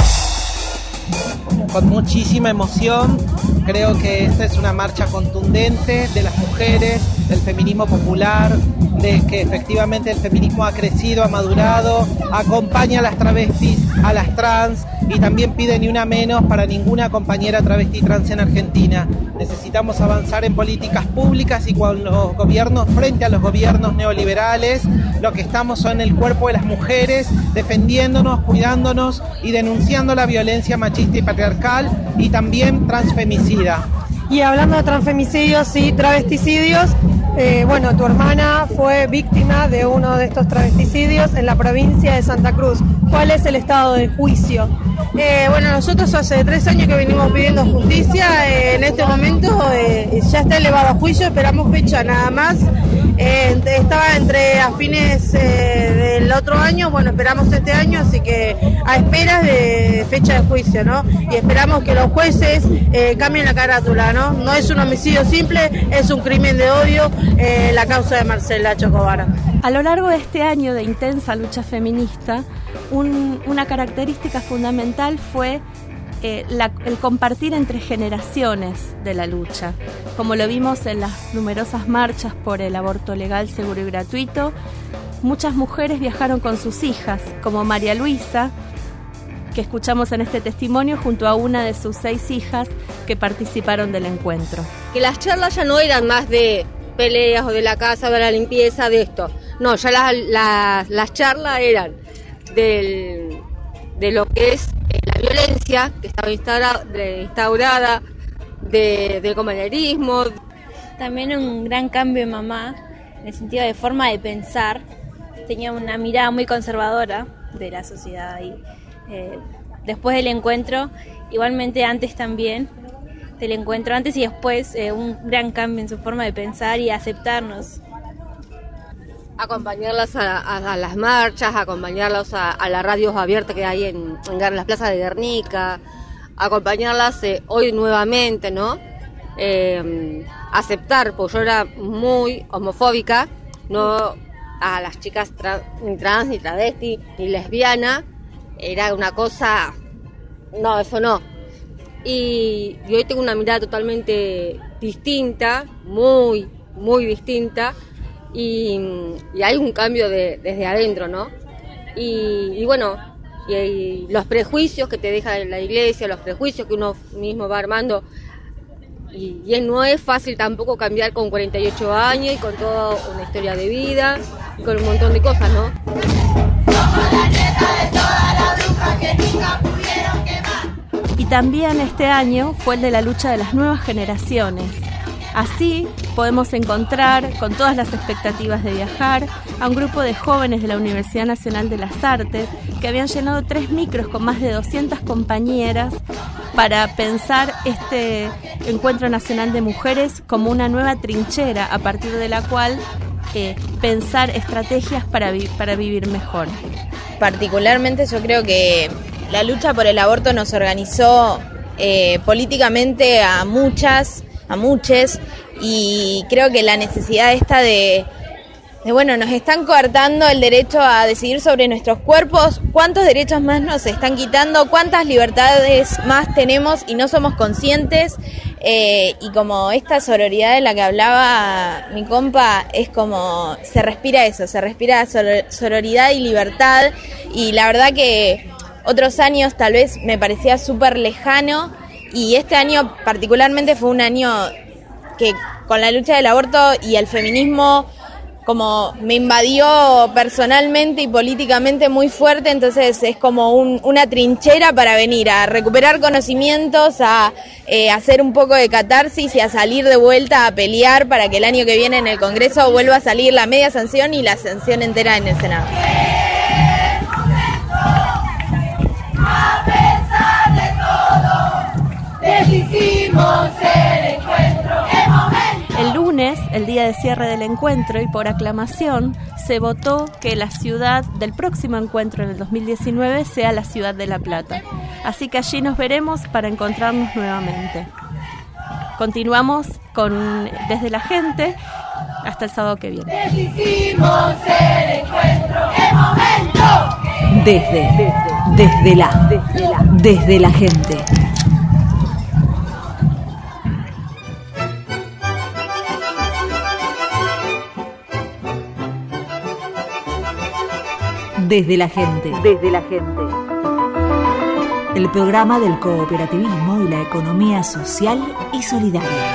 Con muchísima emoción, creo que esta es una marcha contundente de las mujeres, del feminismo popular, de que efectivamente el feminismo ha crecido, ha madurado, acompaña a las travestis, a las trans, y también pide ni una menos para ninguna compañera travesti trans en Argentina. Necesitamos avanzar en políticas públicas, y con los gobiernos, frente a los gobiernos neoliberales, lo que estamos son el cuerpo de las mujeres, defendiéndonos, cuidándonos y denunciando la violencia machista y patriarcal, y también transfemicida. Y hablando de transfemicidios y travesticidios, bueno, tu hermana fue víctima de uno de estos travesticidios en la provincia de Santa Cruz. ¿Cuál es el estado del juicio? Bueno, nosotros hace 3 años que venimos pidiendo justicia. En este momento ya está elevado a juicio, esperamos fecha nada más. Estaba a fines del otro año, bueno, esperamos este año, así que a esperas de fecha de juicio, ¿no? Y esperamos que los jueces cambien la carátula, ¿no? No es un homicidio simple, es un crimen de odio, la causa de Marcela Chocobar. A lo largo de este año de intensa lucha feminista, una característica fundamental fue el compartir entre generaciones de la lucha. Como lo vimos en las numerosas marchas por el aborto legal, seguro y gratuito, muchas mujeres viajaron con sus hijas, como María Luisa, que escuchamos en este testimonio, junto a una de sus 6 hijas que participaron del encuentro. Que las charlas ya no eran más de peleas o de la casa o de la limpieza, de esto. No, ya las charlas eran de lo que es la violencia que estaba instaurada, del compañerismo. También un gran cambio en mamá, en el sentido de forma de pensar. Tenía una mirada muy conservadora de la sociedad y después del encuentro, igualmente antes también, del encuentro antes y después, un gran cambio en su forma de pensar y aceptarnos. Acompañarlas a las marchas, acompañarlas a las radios abiertas que hay en las plazas de Guernica, acompañarlas hoy nuevamente, ¿no? Aceptar, porque yo era muy homofóbica, no a las chicas ni trans, ni travesti, ni lesbiana, era una cosa, no, eso no. Y hoy tengo una mirada totalmente distinta, muy, muy distinta. Y hay un cambio desde adentro, ¿no? Y bueno, y los prejuicios que te deja la iglesia, los prejuicios que uno mismo va armando, y no es fácil tampoco cambiar con 48 años y con toda una historia de vida y con un montón de cosas, ¿no? Y también este año fue el de la lucha de las nuevas generaciones. Así podemos encontrar, con todas las expectativas de viajar, a un grupo de jóvenes de la Universidad Nacional de las Artes que habían llenado 3 micros con más de 200 compañeras para pensar este Encuentro Nacional de Mujeres como una nueva trinchera a partir de la cual pensar estrategias para vivir mejor. Particularmente yo creo que la lucha por el aborto nos organizó políticamente a muchas, y creo que la necesidad esta de bueno, nos están coartando el derecho a decidir sobre nuestros cuerpos, cuántos derechos más nos están quitando, cuántas libertades más tenemos y no somos conscientes, y como esta sororidad de la que hablaba mi compa, es como se respira eso, se respira sororidad y libertad, y la verdad que otros años tal vez me parecía súper lejano, y este año particularmente fue un año que con la lucha del aborto y el feminismo como me invadió personalmente y políticamente muy fuerte, entonces es como una trinchera para venir a recuperar conocimientos, a hacer un poco de catarsis y a salir de vuelta a pelear para que el año que viene en el Congreso vuelva a salir la media sanción y la sanción entera en el Senado. El lunes, el día día de cierre del encuentro y por aclamación se votó que la ciudad del próximo encuentro en el 2019 sea la ciudad de La Plata. Así que allí nos veremos para encontrarnos nuevamente. Continuamos con Desde la Gente hasta el sábado que viene. Hicimos el encuentro, ¡qué momento! Desde la gente. Desde la gente. El programa del cooperativismo y la economía social y solidaria.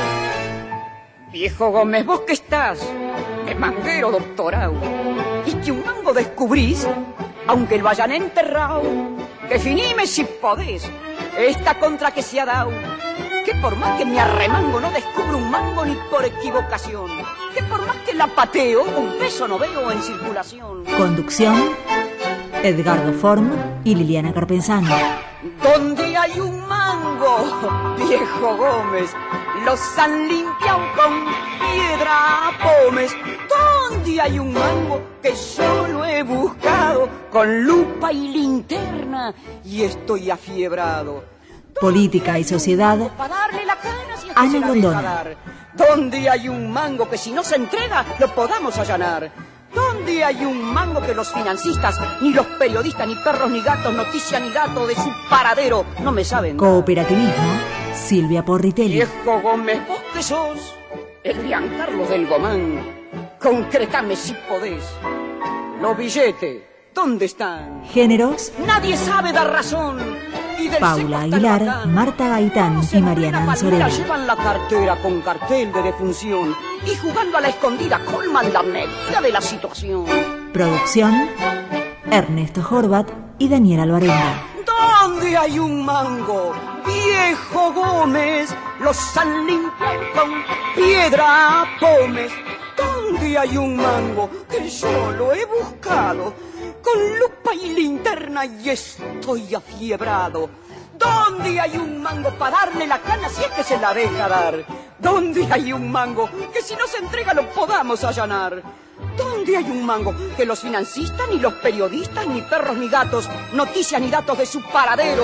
Viejo Gómez, ¿vos qué estás? De manguero doctorado. Y que un mango descubrís, aunque lo hayan enterrado. Definime si podés esta contra que se ha dado. Que por más que me arremango no descubro un mango ni por equivocación. Que por más que la pateo, un peso no veo en circulación. Conducción, Edgardo Form y Liliana Carpenzano. Donde hay un mango, viejo Gómez, los han limpiado con piedra pómez. Donde hay un mango que yo lo he buscado con lupa y linterna y estoy afiebrado. Política y sociedad, Ana Grondona. Donde hay un mango que si no se entrega lo podamos allanar. ¿Dónde hay un mango que los financistas, ni los periodistas, ni perros, ni gatos, noticia ni dato de su paradero no me saben dar? Cooperativismo, Silvia Porritelli. Viejo Gómez, vos que sos el Giancarlo del Gomán, concretame si podés. Los billetes, ¿dónde están? Géneros, nadie sabe dar razón. Paula Aguilar, Marta Gaitán y Mariana Anzorena. Llevan la cartera con cartel de defunción y jugando a la escondida colman la medida de la situación. Producción, Ernesto Horvat y Daniela Alvarenga. ¿Dónde hay un mango, viejo Gómez? Los han limpiado con piedra pómez. ¿Dónde hay un mango que yo lo he buscado con lupa y linterna y estoy afiebrado? ¿Dónde hay un mango para darle la cana si es que se la deja dar? ¿Dónde hay un mango que si no se entrega lo podamos allanar? ¿Dónde hay un mango que los financistas, ni los periodistas, ni perros, ni gatos, noticias ni datos de su paradero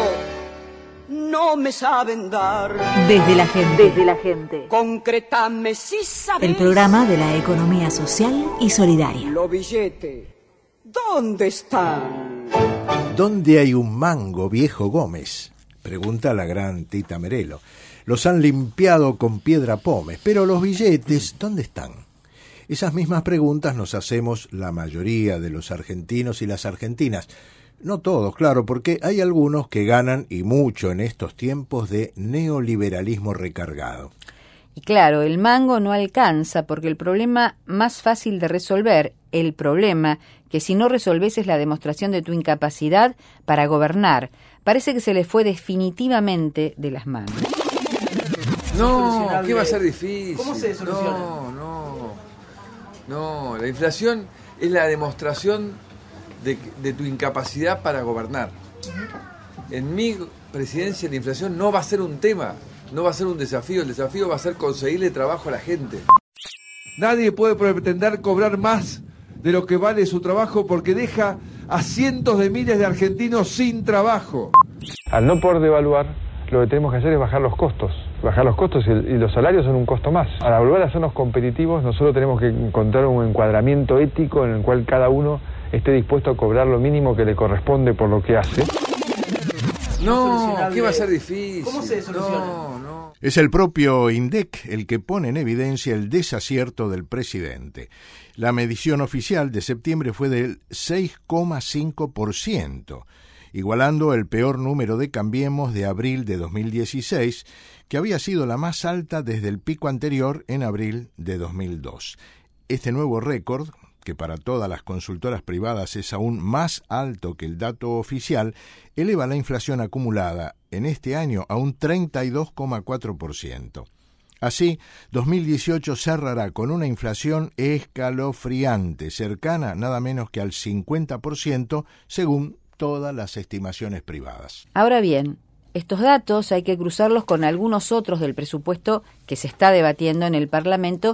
no me saben dar? Desde la gente. Concretame si sabes. El programa de la economía social y solidaria. Los billetes, ¿dónde están? ¿Dónde hay un mango, viejo Gómez? Pregunta la gran Tita Merelo. Los han limpiado con piedra pómez, pero los billetes, ¿dónde están? Esas mismas preguntas nos hacemos la mayoría de los argentinos y las argentinas. No todos, claro, porque hay algunos que ganan y mucho en estos tiempos de neoliberalismo recargado. Y claro, el mango no alcanza porque el problema más fácil de resolver, el problema que si no resolves es la demostración de tu incapacidad para gobernar, parece que se le fue definitivamente de las manos. No, ¿qué va a ser difícil? ¿Cómo se soluciona? No, la inflación es la demostración de tu incapacidad para gobernar. En mi presidencia la inflación no va a ser un tema, no va a ser un desafío, el desafío va a ser conseguirle trabajo a la gente. Nadie puede pretender cobrar más de lo que vale su trabajo porque deja a cientos de miles de argentinos sin trabajo. Al no poder devaluar, lo que tenemos que hacer es bajar los costos y los salarios son un costo más. Para volver a hacernos competitivos, nosotros tenemos que encontrar un encuadramiento ético en el cual cada uno esté dispuesto a cobrar lo mínimo que le corresponde por lo que hace. No, ¿qué va a ser difícil? ¿Cómo se soluciona? No. Es el propio INDEC el que pone en evidencia el desacierto del presidente. La medición oficial de septiembre fue del 6,5%, igualando el peor número de Cambiemos de abril de 2016, que había sido la más alta desde el pico anterior en abril de 2002. Este nuevo récord, que para todas las consultoras privadas es aún más alto que el dato oficial, eleva la inflación acumulada en este año a un 32,4%. Así, 2018 cerrará con una inflación escalofriante, cercana nada menos que al 50%, según todas las estimaciones privadas. Ahora bien, estos datos hay que cruzarlos con algunos otros del presupuesto que se está debatiendo en el Parlamento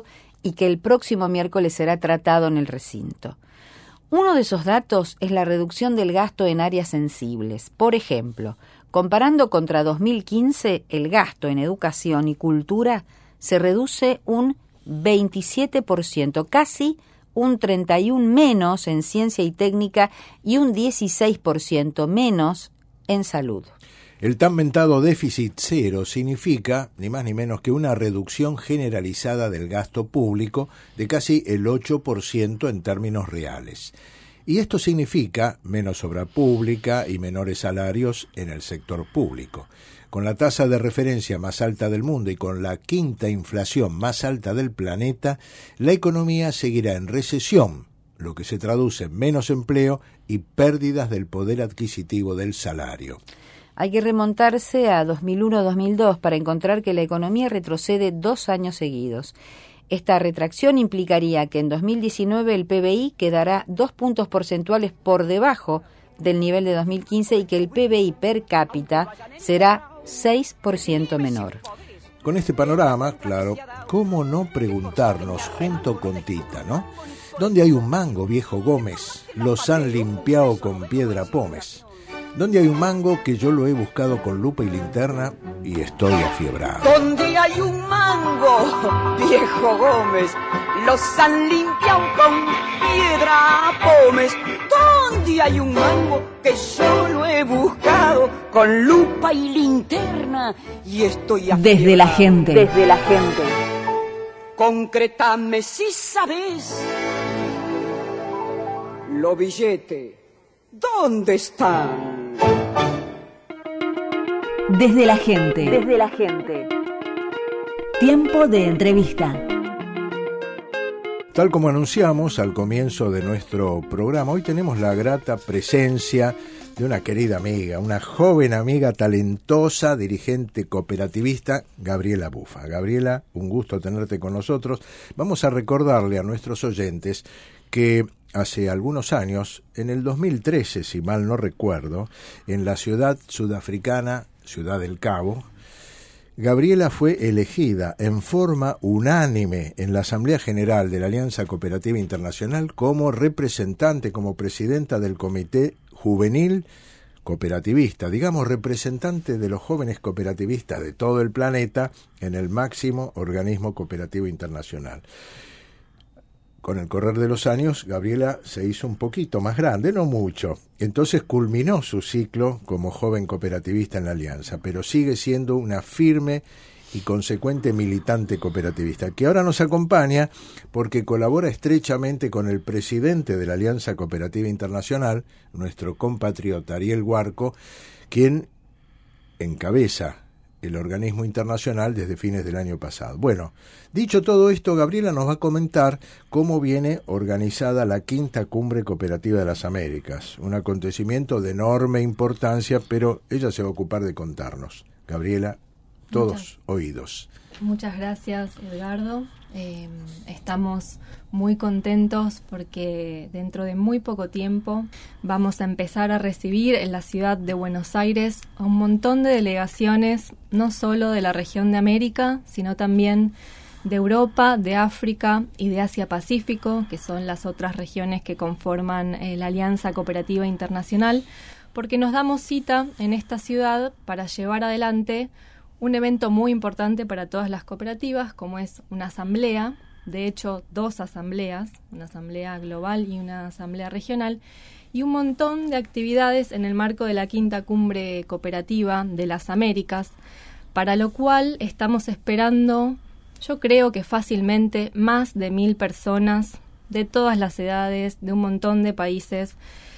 y que el próximo miércoles será tratado en el recinto. Uno de esos datos es la reducción del gasto en áreas sensibles. Por ejemplo, comparando contra 2015, el gasto en educación y cultura se reduce un 27%, casi un 31% menos en ciencia y técnica y un 16% menos en salud. El tan mentado déficit cero significa, ni más ni menos que una reducción generalizada del gasto público de casi el 8% en términos reales. Y esto significa menos obra pública y menores salarios en el sector público. Con la tasa de referencia más alta del mundo y con la quinta inflación más alta del planeta, la economía seguirá en recesión, lo que se traduce en menos empleo y pérdidas del poder adquisitivo del salario. Hay que remontarse a 2001-2002 para encontrar que la economía retrocede 2 años seguidos. Esta retracción implicaría que en 2019 el PBI quedará 2 puntos porcentuales por debajo del nivel de 2015 y que el PBI per cápita será 6% menor. Con este panorama, claro, ¿cómo no preguntarnos junto con Tita, no? ¿Dónde hay un mango, viejo Gómez? Los han limpiado con piedra pómez. ¿Dónde hay un mango que yo lo he buscado con lupa y linterna y estoy afiebrado? Donde hay un mango, viejo Gómez, los han limpiado con piedra pómez. Donde hay un mango que yo lo he buscado con lupa y linterna y estoy afiebrado. Desde la gente. Desde la gente. Concretame si sabes. Los billetes, ¿dónde están? Desde la gente. Desde la gente. Tiempo de entrevista. Tal como anunciamos al comienzo de nuestro programa, hoy tenemos la grata presencia de una querida amiga, una joven amiga talentosa, dirigente cooperativista, Gabriela Bufa. Gabriela, un gusto tenerte con nosotros. Vamos a recordarle a nuestros oyentes que hace algunos años, en el 2013, si mal no recuerdo, en la ciudad sudafricana, Ciudad del Cabo, Gabriela fue elegida en forma unánime en la Asamblea General de la Alianza Cooperativa Internacional como representante, como presidenta del Comité Juvenil Cooperativista, digamos representante de los jóvenes cooperativistas de todo el planeta en el máximo organismo cooperativo internacional. Con el correr de los años, Gabriela se hizo un poquito más grande, no mucho. Entonces culminó su ciclo como joven cooperativista en la Alianza, pero sigue siendo una firme y consecuente militante cooperativista, que ahora nos acompaña porque colabora estrechamente con el presidente de la Alianza Cooperativa Internacional, nuestro compatriota Ariel Huarco, quien encabeza el organismo internacional desde fines del año pasado. Bueno, dicho todo esto, Gabriela nos va a comentar cómo viene organizada la Quinta Cumbre Cooperativa de las Américas, un acontecimiento de enorme importancia, pero ella se va a ocupar de contarnos. Gabriela, todos oídos. Muchas gracias, Edgardo. Estamos muy contentos porque dentro de muy poco tiempo vamos a empezar a recibir en la ciudad de Buenos Aires a un montón de delegaciones, no solo de la región de América, sino también de Europa, de África y de Asia-Pacífico, que son las otras regiones que conforman la Alianza Cooperativa Internacional, porque nos damos cita en esta ciudad para llevar adelante un evento muy importante para todas las cooperativas, como es una asamblea, de hecho 2 asambleas, una asamblea global y una asamblea regional, y un montón de actividades en el marco de la Quinta Cumbre Cooperativa de las Américas, para lo cual estamos esperando, yo creo que fácilmente, más de 1.000 personas de todas las edades, de un montón de países,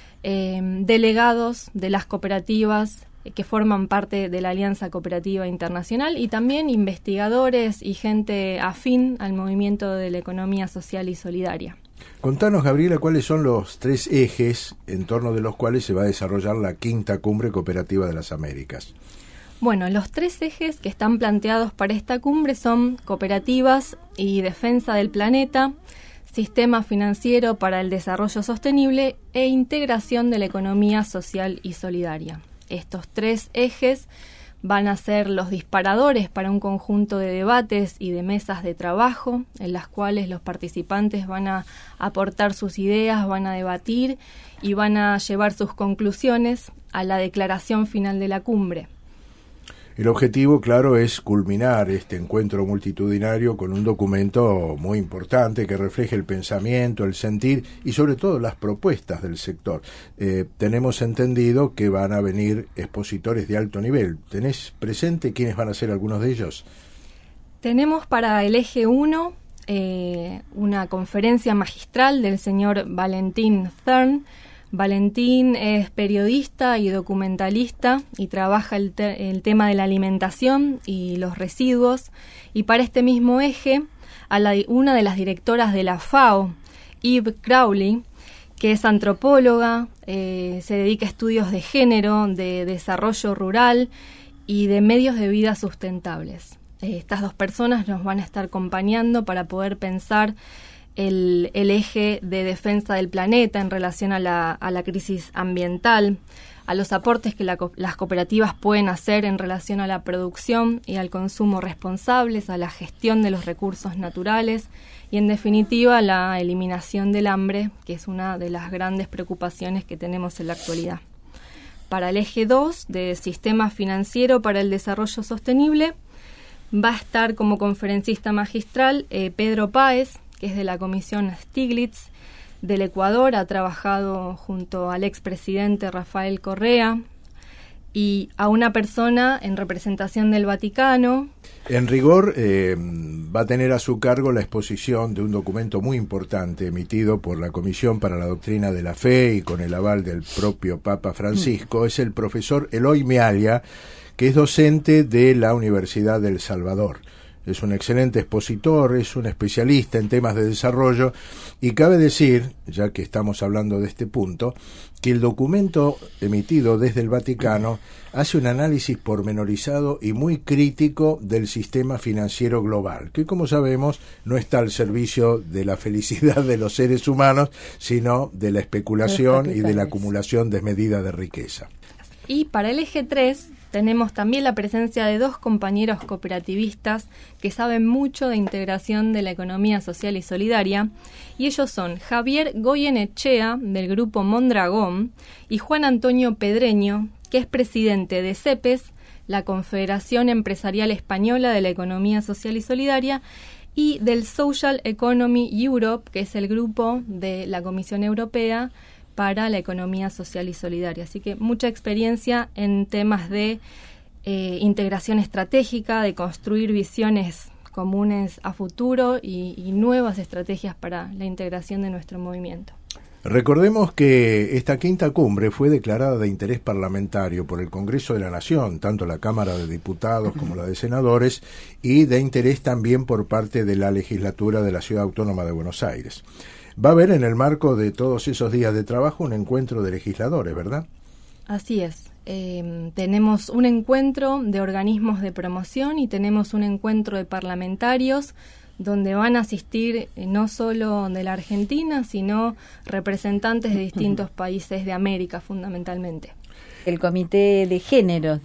delegados de las cooperativas que forman parte de la Alianza Cooperativa Internacional y también investigadores y gente afín al movimiento de la economía social y solidaria. Contanos, Gabriela, cuáles son los 3 ejes en torno de los cuales se va a desarrollar la Quinta Cumbre Cooperativa de las Américas. Bueno, los 3 ejes que están planteados para esta cumbre son cooperativas y defensa del planeta, sistema financiero para el desarrollo sostenible e integración de la economía social y solidaria. Estos 3 ejes van a ser los disparadores para un conjunto de debates y de mesas de trabajo en las cuales los participantes van a aportar sus ideas, van a debatir y van a llevar sus conclusiones a la declaración final de la cumbre. El objetivo, claro, es culminar este encuentro multitudinario con un documento muy importante que refleje el pensamiento, el sentir y sobre todo las propuestas del sector. Tenemos entendido que van a venir expositores de alto nivel. ¿Tenés presente quiénes van a ser algunos de ellos? Tenemos para el eje 1 una conferencia magistral del señor Valentín Thern. Valentín es periodista y documentalista y trabaja el tema de la alimentación y los residuos. Y para este mismo eje, una de las directoras de la FAO, Eve Crowley, que es antropóloga, se dedica a estudios de género, de desarrollo rural y de medios de vida sustentables. Estas dos personas nos van a estar acompañando para poder pensar el eje de defensa del planeta en relación a la crisis ambiental, a los aportes que las cooperativas pueden hacer en relación a la producción y al consumo responsables, a la gestión de los recursos naturales y, en definitiva, la eliminación del hambre, que es una de las grandes preocupaciones que tenemos en la actualidad. Para el eje 2 de Sistema Financiero para el Desarrollo Sostenible va a estar como conferencista magistral Pedro Páez, que es de la Comisión Stiglitz del Ecuador, ha trabajado junto al expresidente Rafael Correa y a una persona en representación del Vaticano. En rigor, va a tener a su cargo la exposición de un documento muy importante emitido por la Comisión para la Doctrina de la Fe y con el aval del propio Papa Francisco. Es el profesor Eloy Mealia, que es docente de la Universidad del Salvador. Es un excelente expositor, es un especialista en temas de desarrollo y cabe decir, ya que estamos hablando de este punto, que el documento emitido desde el Vaticano hace un análisis pormenorizado y muy crítico del sistema financiero global, que como sabemos no está al servicio de la felicidad de los seres humanos, sino de la especulación y de la acumulación desmedida de riqueza. Y para el eje 3 tenemos también la presencia de dos compañeros cooperativistas que saben mucho de integración de la economía social y solidaria, y ellos son Javier Goyenechea, del grupo Mondragón, y Juan Antonio Pedreño, que es presidente de CEPES, la Confederación Empresarial Española de la Economía Social y Solidaria, y del Social Economy Europe, que es el grupo de la Comisión Europea para la economía social y solidaria. Así que mucha experiencia en temas de integración estratégica, de construir visiones comunes a futuro y nuevas estrategias para la integración de nuestro movimiento. Recordemos que esta quinta cumbre fue declarada de interés parlamentario por el Congreso de la Nación, tanto la Cámara de Diputados como la de Senadores, y de interés también por parte de la legislatura de la Ciudad Autónoma de Buenos Aires. Va a haber en el marco de todos esos días de trabajo un encuentro de legisladores, ¿verdad? Así es. Tenemos un encuentro de organismos de promoción y tenemos un encuentro de parlamentarios donde van a asistir no solo de la Argentina, sino representantes de distintos países de América, fundamentalmente. El comité de géneros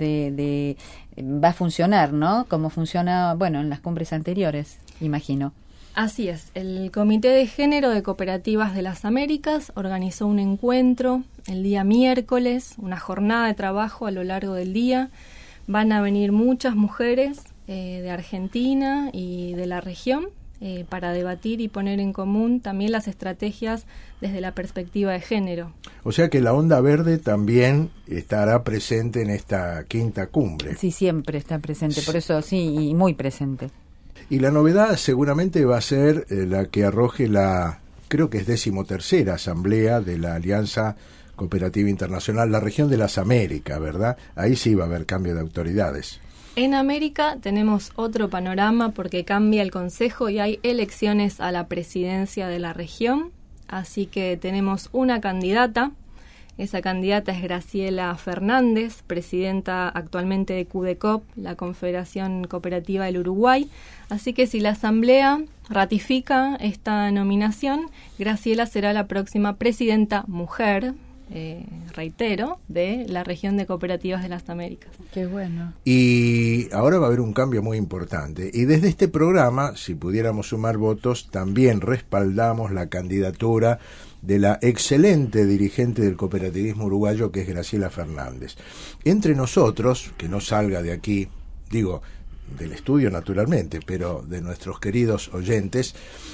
va a funcionar, ¿no? Como funciona, en las cumbres anteriores, imagino. Así es, el Comité de Género de Cooperativas de las Américas organizó un encuentro el día miércoles, una jornada de trabajo a lo largo del día. Van a venir muchas mujeres de Argentina y de la región para debatir y poner en común también las estrategias desde la perspectiva de género. O sea que la onda verde también estará presente en esta quinta cumbre. Sí, siempre está presente, por eso sí, y muy presente. Y la novedad seguramente va a ser la que arroje creo que es 13ª asamblea de la Alianza Cooperativa Internacional, la región de las Américas, ¿verdad? Ahí sí va a haber cambio de autoridades. En América tenemos otro panorama porque cambia el Consejo y hay elecciones a la presidencia de la región, así que tenemos una candidata. Esa candidata es Graciela Fernández, presidenta actualmente de CUDECOP, la Confederación Cooperativa del Uruguay. Así que si la Asamblea ratifica esta nominación, Graciela será la próxima presidenta mujer reitero, de la región de cooperativas de las Américas. Qué bueno. Y ahora va a haber un cambio muy importante. Y desde este programa, si pudiéramos sumar votos, también respaldamos la candidatura de la excelente dirigente del cooperativismo uruguayo, que es Graciela Fernández. Entre nosotros, que no salga de aquí, digo, del estudio naturalmente, pero de nuestros queridos oyentes,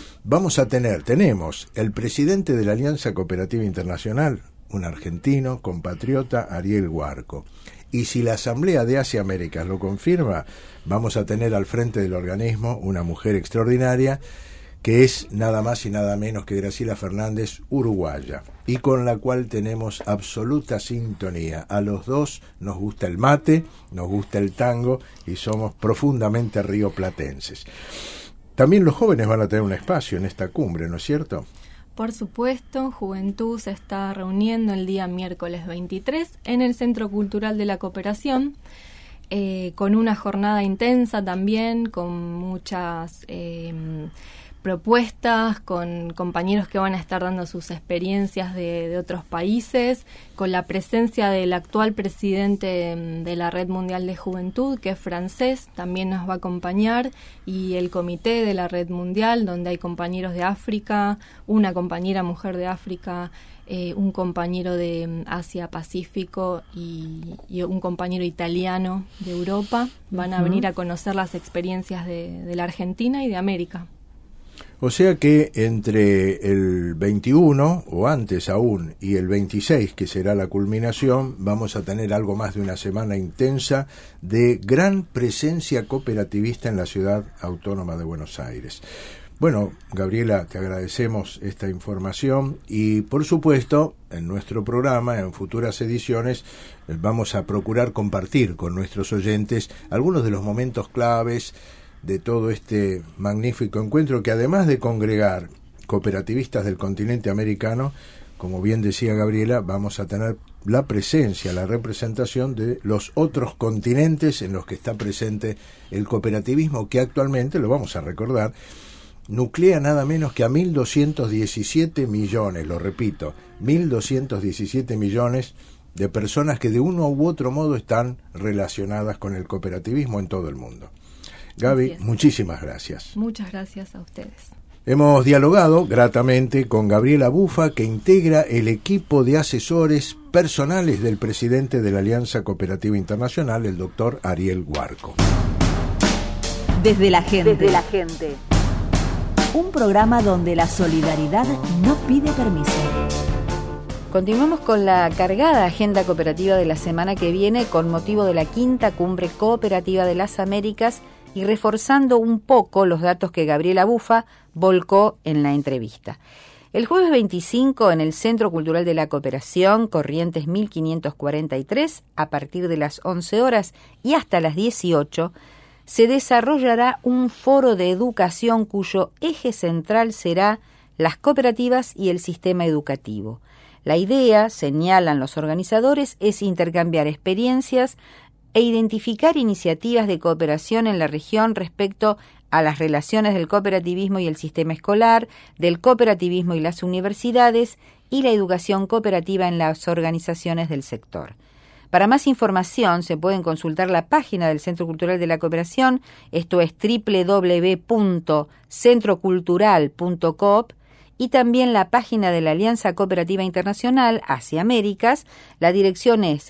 tenemos el presidente de la Alianza Cooperativa Internacional, un argentino, compatriota, Ariel Huarco. Y si la Asamblea de Asia Américas lo confirma, vamos a tener al frente del organismo una mujer extraordinaria, que es nada más y nada menos que Graciela Fernández, uruguaya, y con la cual tenemos absoluta sintonía. A los dos nos gusta el mate, nos gusta el tango y somos profundamente rioplatenses. También los jóvenes van a tener un espacio en esta cumbre, ¿no es cierto? Por supuesto, Juventud se está reuniendo el día miércoles 23 en el Centro Cultural de la Cooperación, con una jornada intensa también, con muchas propuestas, con compañeros que van a estar dando sus experiencias de otros países, con la presencia del actual presidente de la Red Mundial de Juventud, que es francés, también nos va a acompañar, y el comité de la Red Mundial, donde hay compañeros de África, una compañera mujer de África, un compañero de Asia-Pacífico y un compañero italiano de Europa. Van a venir a conocer las experiencias de la Argentina y de América. O sea que entre el 21, o antes aún, y el 26, que será la culminación, vamos a tener algo más de una semana intensa de gran presencia cooperativista en la ciudad autónoma de Buenos Aires. Bueno, Gabriela, te agradecemos esta información y, por supuesto, en nuestro programa, en futuras ediciones, vamos a procurar compartir con nuestros oyentes algunos de los momentos claves de todo este magnífico encuentro, que además de congregar cooperativistas del continente americano, como bien decía Gabriela, vamos a tener la presencia, la representación de los otros continentes en los que está presente el cooperativismo, que actualmente, lo vamos a recordar, nuclea nada menos que a 1.217 millones, lo repito, 1.217 millones de personas que de uno u otro modo están relacionadas con el cooperativismo en todo el mundo. Gaby, muchísimas gracias. Muchas gracias a ustedes. Hemos dialogado gratamente con Gabriela Bufa, que integra el equipo de asesores personales del presidente de la Alianza Cooperativa Internacional, el doctor Ariel Huarco. Desde la gente. Un programa donde la solidaridad no pide permiso. Continuamos con la cargada agenda cooperativa de la semana que viene con motivo de la 5ª Cumbre Cooperativa de las Américas y reforzando un poco los datos que Gabriela Bufa volcó en la entrevista. El jueves 25, en el Centro Cultural de la Cooperación, Corrientes 1543, a partir de las 11 horas y hasta las 18, se desarrollará un foro de educación cuyo eje central será las cooperativas y el sistema educativo. La idea, señalan los organizadores, es intercambiar experiencias e identificar iniciativas de cooperación en la región respecto a las relaciones del cooperativismo y el sistema escolar, del cooperativismo y las universidades y la educación cooperativa en las organizaciones del sector. Para más información se pueden consultar la página del Centro Cultural de la Cooperación, esto es www.centrocultural.coop, y también la página de la Alianza Cooperativa Internacional Asia Américas. La dirección es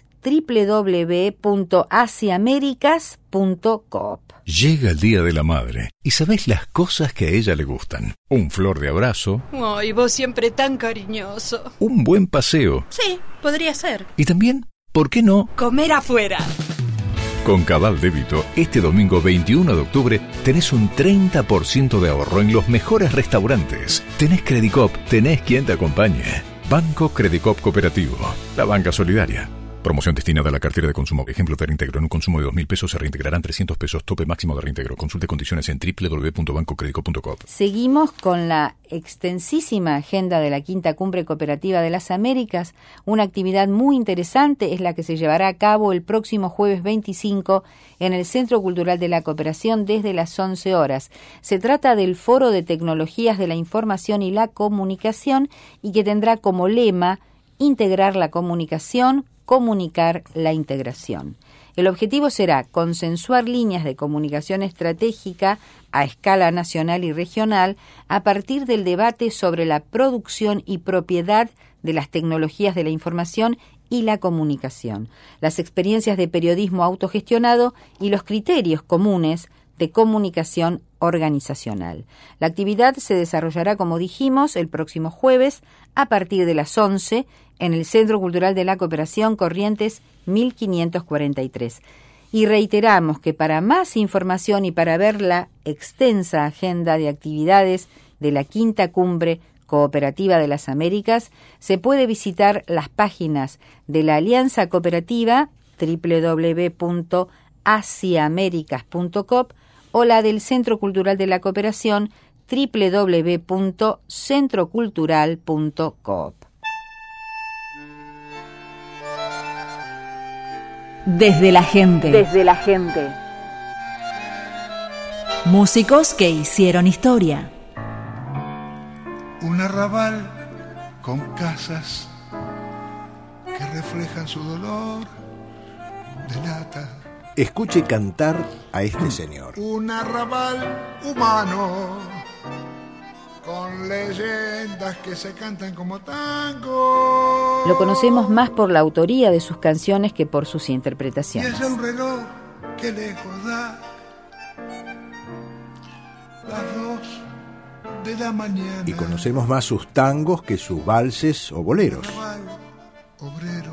www.asiamericas.coop. Llega el Día de la Madre y sabés las cosas que a ella le gustan. Un flor de abrazo. Ay, vos siempre tan cariñoso. Un buen paseo. Sí, podría ser. Y también, ¿por qué no? Comer afuera. Con Cabal Débito, este domingo 21 de octubre tenés un 30% de ahorro en los mejores restaurantes. Tenés Credicop, tenés quien te acompañe. Banco Credicop Cooperativo, la banca solidaria. Promoción destinada a la cartera de consumo. Ejemplo de reintegro. En un consumo de 2.000 pesos se reintegrarán 300 pesos. Tope máximo de reintegro. Consulte condiciones en www.bancocredico.com. Seguimos con la extensísima agenda de la 5ª Cumbre Cooperativa de las Américas. Una actividad muy interesante es la que se llevará a cabo el próximo jueves 25 en el Centro Cultural de la Cooperación desde las 11 horas. Se trata del Foro de Tecnologías de la Información y la Comunicación y que tendrá como lema integrar la comunicación, comunicar la integración. El objetivo será consensuar líneas de comunicación estratégica a escala nacional y regional a partir del debate sobre la producción y propiedad de las tecnologías de la información y la comunicación, las experiencias de periodismo autogestionado y los criterios comunes de comunicación organizacional. La actividad se desarrollará, como dijimos, el próximo jueves a partir de las 11 en el Centro Cultural de la Cooperación Corrientes 1543. Y reiteramos que para más información y para ver la extensa agenda de actividades de la Quinta Cumbre Cooperativa de las Américas, se puede visitar las páginas de la Alianza Cooperativa www.asiamericas.com o la del Centro Cultural de la Cooperación www.centrocultural.coop. Desde la gente. Desde la gente. Músicos que hicieron historia. Un arrabal con casas que reflejan su dolor de lata. Escuche cantar a este señor. Un arrabal humano con leyendas que se cantan como tango. Lo conocemos más por la autoría de sus canciones que por sus Y interpretaciones. es un reloj que lejos da las 2 de la mañana. Y conocemos más sus tangos que sus valses o boleros. Obrero,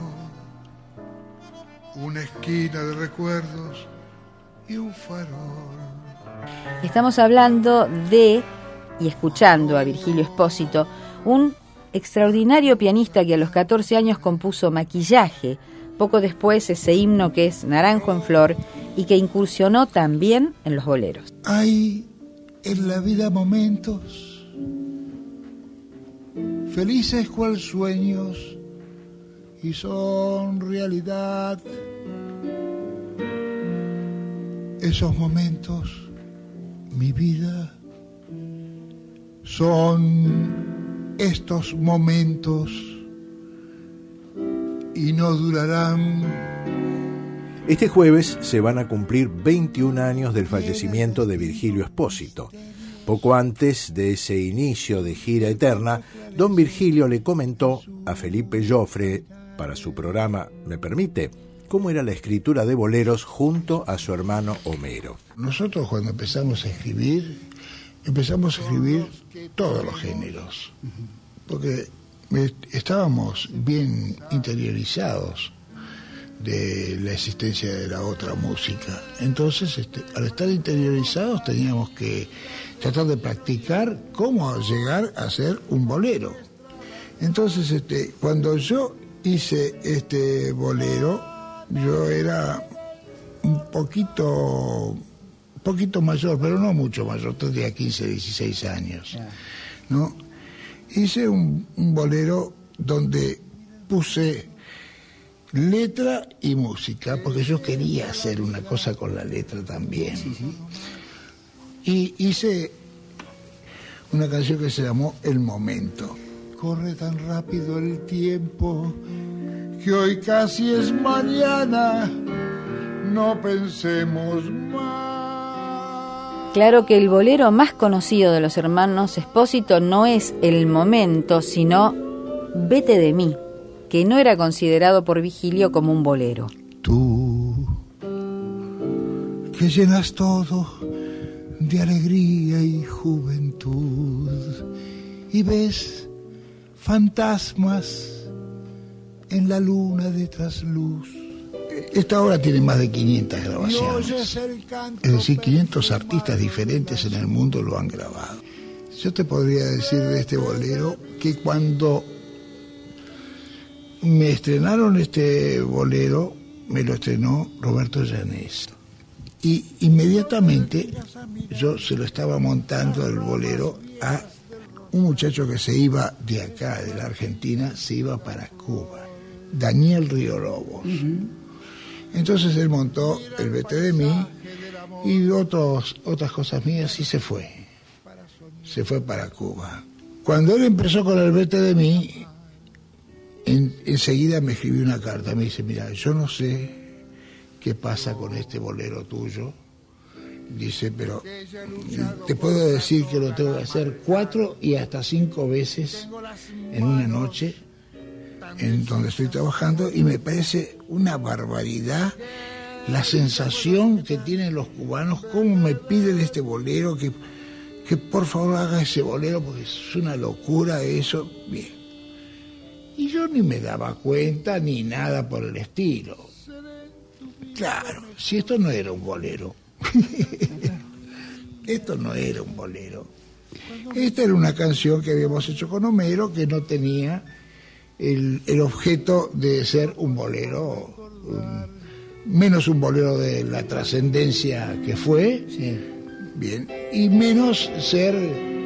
una esquina de recuerdos y un farol. Estamos hablando de, y escuchando a Virgilio Espósito, un extraordinario pianista que a los 14 años compuso Maquillaje, poco después ese himno que es Naranjo en Flor, y que incursionó también en los boleros. Hay en la vida momentos felices cual sueños y son realidad. Esos momentos, mi vida, son estos momentos y no durarán. Este jueves se van a cumplir 21 años del fallecimiento de Virgilio Espósito. Poco antes de ese inicio de gira eterna, don Virgilio le comentó a Felipe Joffre, para su programa ¿Me permite?, cómo era la escritura de boleros junto a su hermano Homero. Nosotros cuando empezamos a escribir todos los géneros, porque estábamos bien interiorizados de la existencia de la otra música. Entonces, al estar interiorizados teníamos que tratar de practicar cómo llegar a ser un bolero. Entonces, cuando yo hice este bolero, yo era un poquito mayor, pero no mucho mayor, tendría 15, 16 años, ¿no? Hice un bolero donde puse letra y música, porque yo quería hacer una cosa con la letra también. Y hice una canción que se llamó El Momento. Corre tan rápido el tiempo que hoy casi es mañana, no pensemos más. Claro que el bolero más conocido de los hermanos Espósito no es El Momento, sino Vete de mí, que no era considerado por Virgilio como un bolero. Tú, que llenas todo de alegría y juventud, y ves fantasmas en la luna de trasluz. Esta obra tiene más de 500 grabaciones. Es decir, 500 artistas diferentes en el mundo lo han grabado. Yo te podría decir de este bolero que cuando me estrenaron este bolero, me lo estrenó Roberto Llanés. Y inmediatamente yo se lo estaba montando el bolero a un muchacho que se iba de acá, de la Argentina, se iba para Cuba, Daniel Río Lobos. Entonces él montó el Vete de mí y otras cosas mías y se fue para Cuba. Cuando él empezó con el Vete de mí, enseguida me escribió una carta, me dice, mira, yo no sé qué pasa con este bolero tuyo, dice, pero te puedo decir que lo tengo que hacer 4 y hasta 5 veces en una noche en donde estoy trabajando, y me parece una barbaridad la sensación que tienen los cubanos, cómo me piden este bolero, que por favor haga ese bolero porque es una locura eso. Bien, y yo ni me daba cuenta ni nada por el estilo. Claro, si esto no era un bolero. Esto no era un bolero. Esta era una canción que habíamos hecho con Homero, que no tenía el objeto de ser un bolero, menos un bolero de la trascendencia que fue, sí. Bien, y menos ser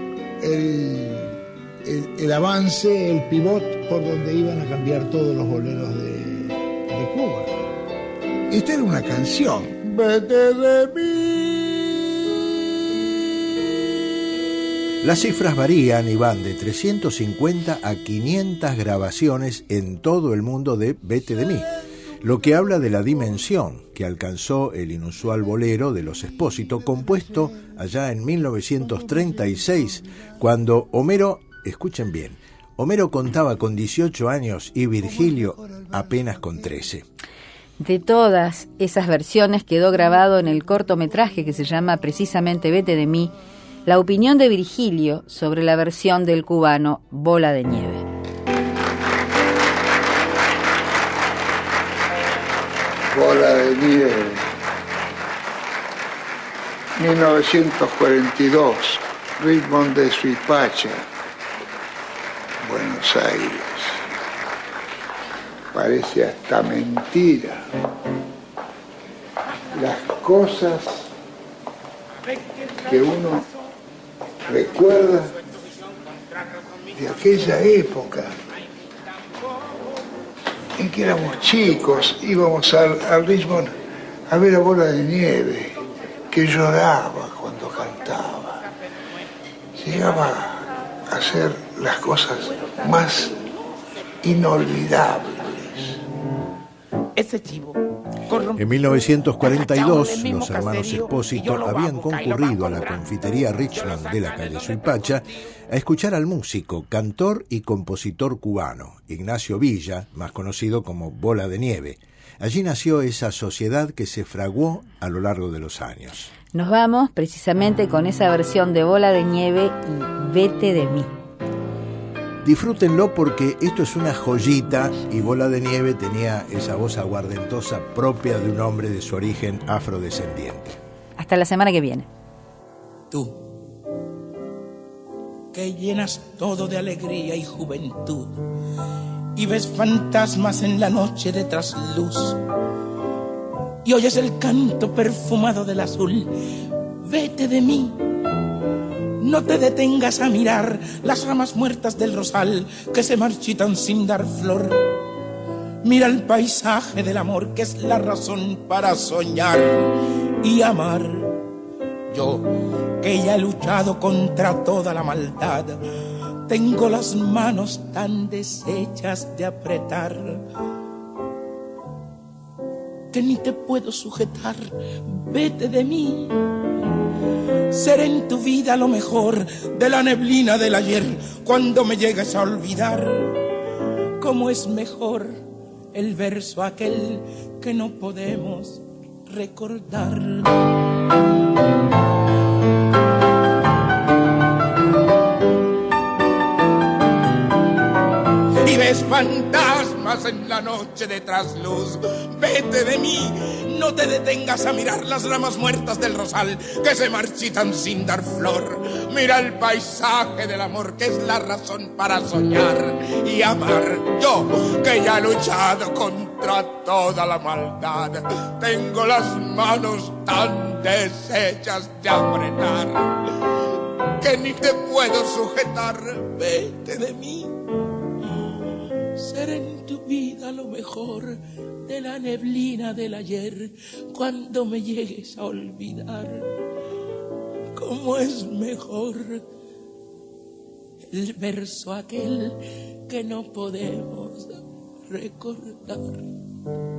el avance, el pivot por donde iban a cambiar todos los boleros de Cuba. Esta era una canción. Vete de mí. Las cifras varían y van de 350 a 500 grabaciones en todo el mundo de Vete de mí, lo que habla de la dimensión que alcanzó el inusual bolero de Los Expósito, compuesto allá en 1936, cuando Homero, escuchen bien, Homero contaba con 18 años y Virgilio apenas con 13. De todas esas versiones quedó grabado en el cortometraje que se llama precisamente Vete de mí, la opinión de Virgilio sobre la versión del cubano Bola de Nieve. Bola de Nieve, 1942, Richmond de Suipacha, Buenos Aires. Parece hasta mentira. Las cosas que uno recuerda de aquella época en que éramos chicos, íbamos al Richmond a ver a Bola de Nieve, que lloraba cuando cantaba. Llegaba a hacer las cosas más inolvidables. Ese chivo. En 1942, los hermanos Expósito habían concurrido a la confitería Richmond de la calle Suipacha a escuchar al músico, cantor y compositor cubano, Ignacio Villa, más conocido como Bola de Nieve. Allí nació esa sociedad que se fraguó a lo largo de los años. Nos vamos precisamente con esa versión de Bola de Nieve y Vete de mí. Disfrútenlo porque esto es una joyita y Bola de Nieve tenía esa voz aguardentosa propia de un hombre de su origen afrodescendiente. Hasta la semana que viene. Tú, que llenas todo de alegría y juventud y ves fantasmas en la noche de trasluz y oyes el canto perfumado del azul. Vete de mí. No te detengas a mirar las ramas muertas del rosal que se marchitan sin dar flor. Mira el paisaje del amor que es la razón para soñar y amar. Yo, que ya he luchado contra toda la maldad, tengo las manos tan deshechas de apretar que ni te puedo sujetar. Vete de mí. Seré en tu vida lo mejor de la neblina del ayer cuando me llegues a olvidar. Cómo es mejor el verso aquel que no podemos recordar. Y ves fantasmas en la noche de trasluz. Vete de mí. No te detengas a mirar las ramas muertas del rosal que se marchitan sin dar flor. Mira el paisaje del amor que es la razón para soñar y amar. Yo, que ya he luchado contra toda la maldad, tengo las manos tan deshechas de apretar que ni te puedo sujetar. Vete de mí. Seré en tu vida lo mejor de la neblina del ayer cuando me llegues a olvidar. Cómo es mejor el verso aquel que no podemos recordar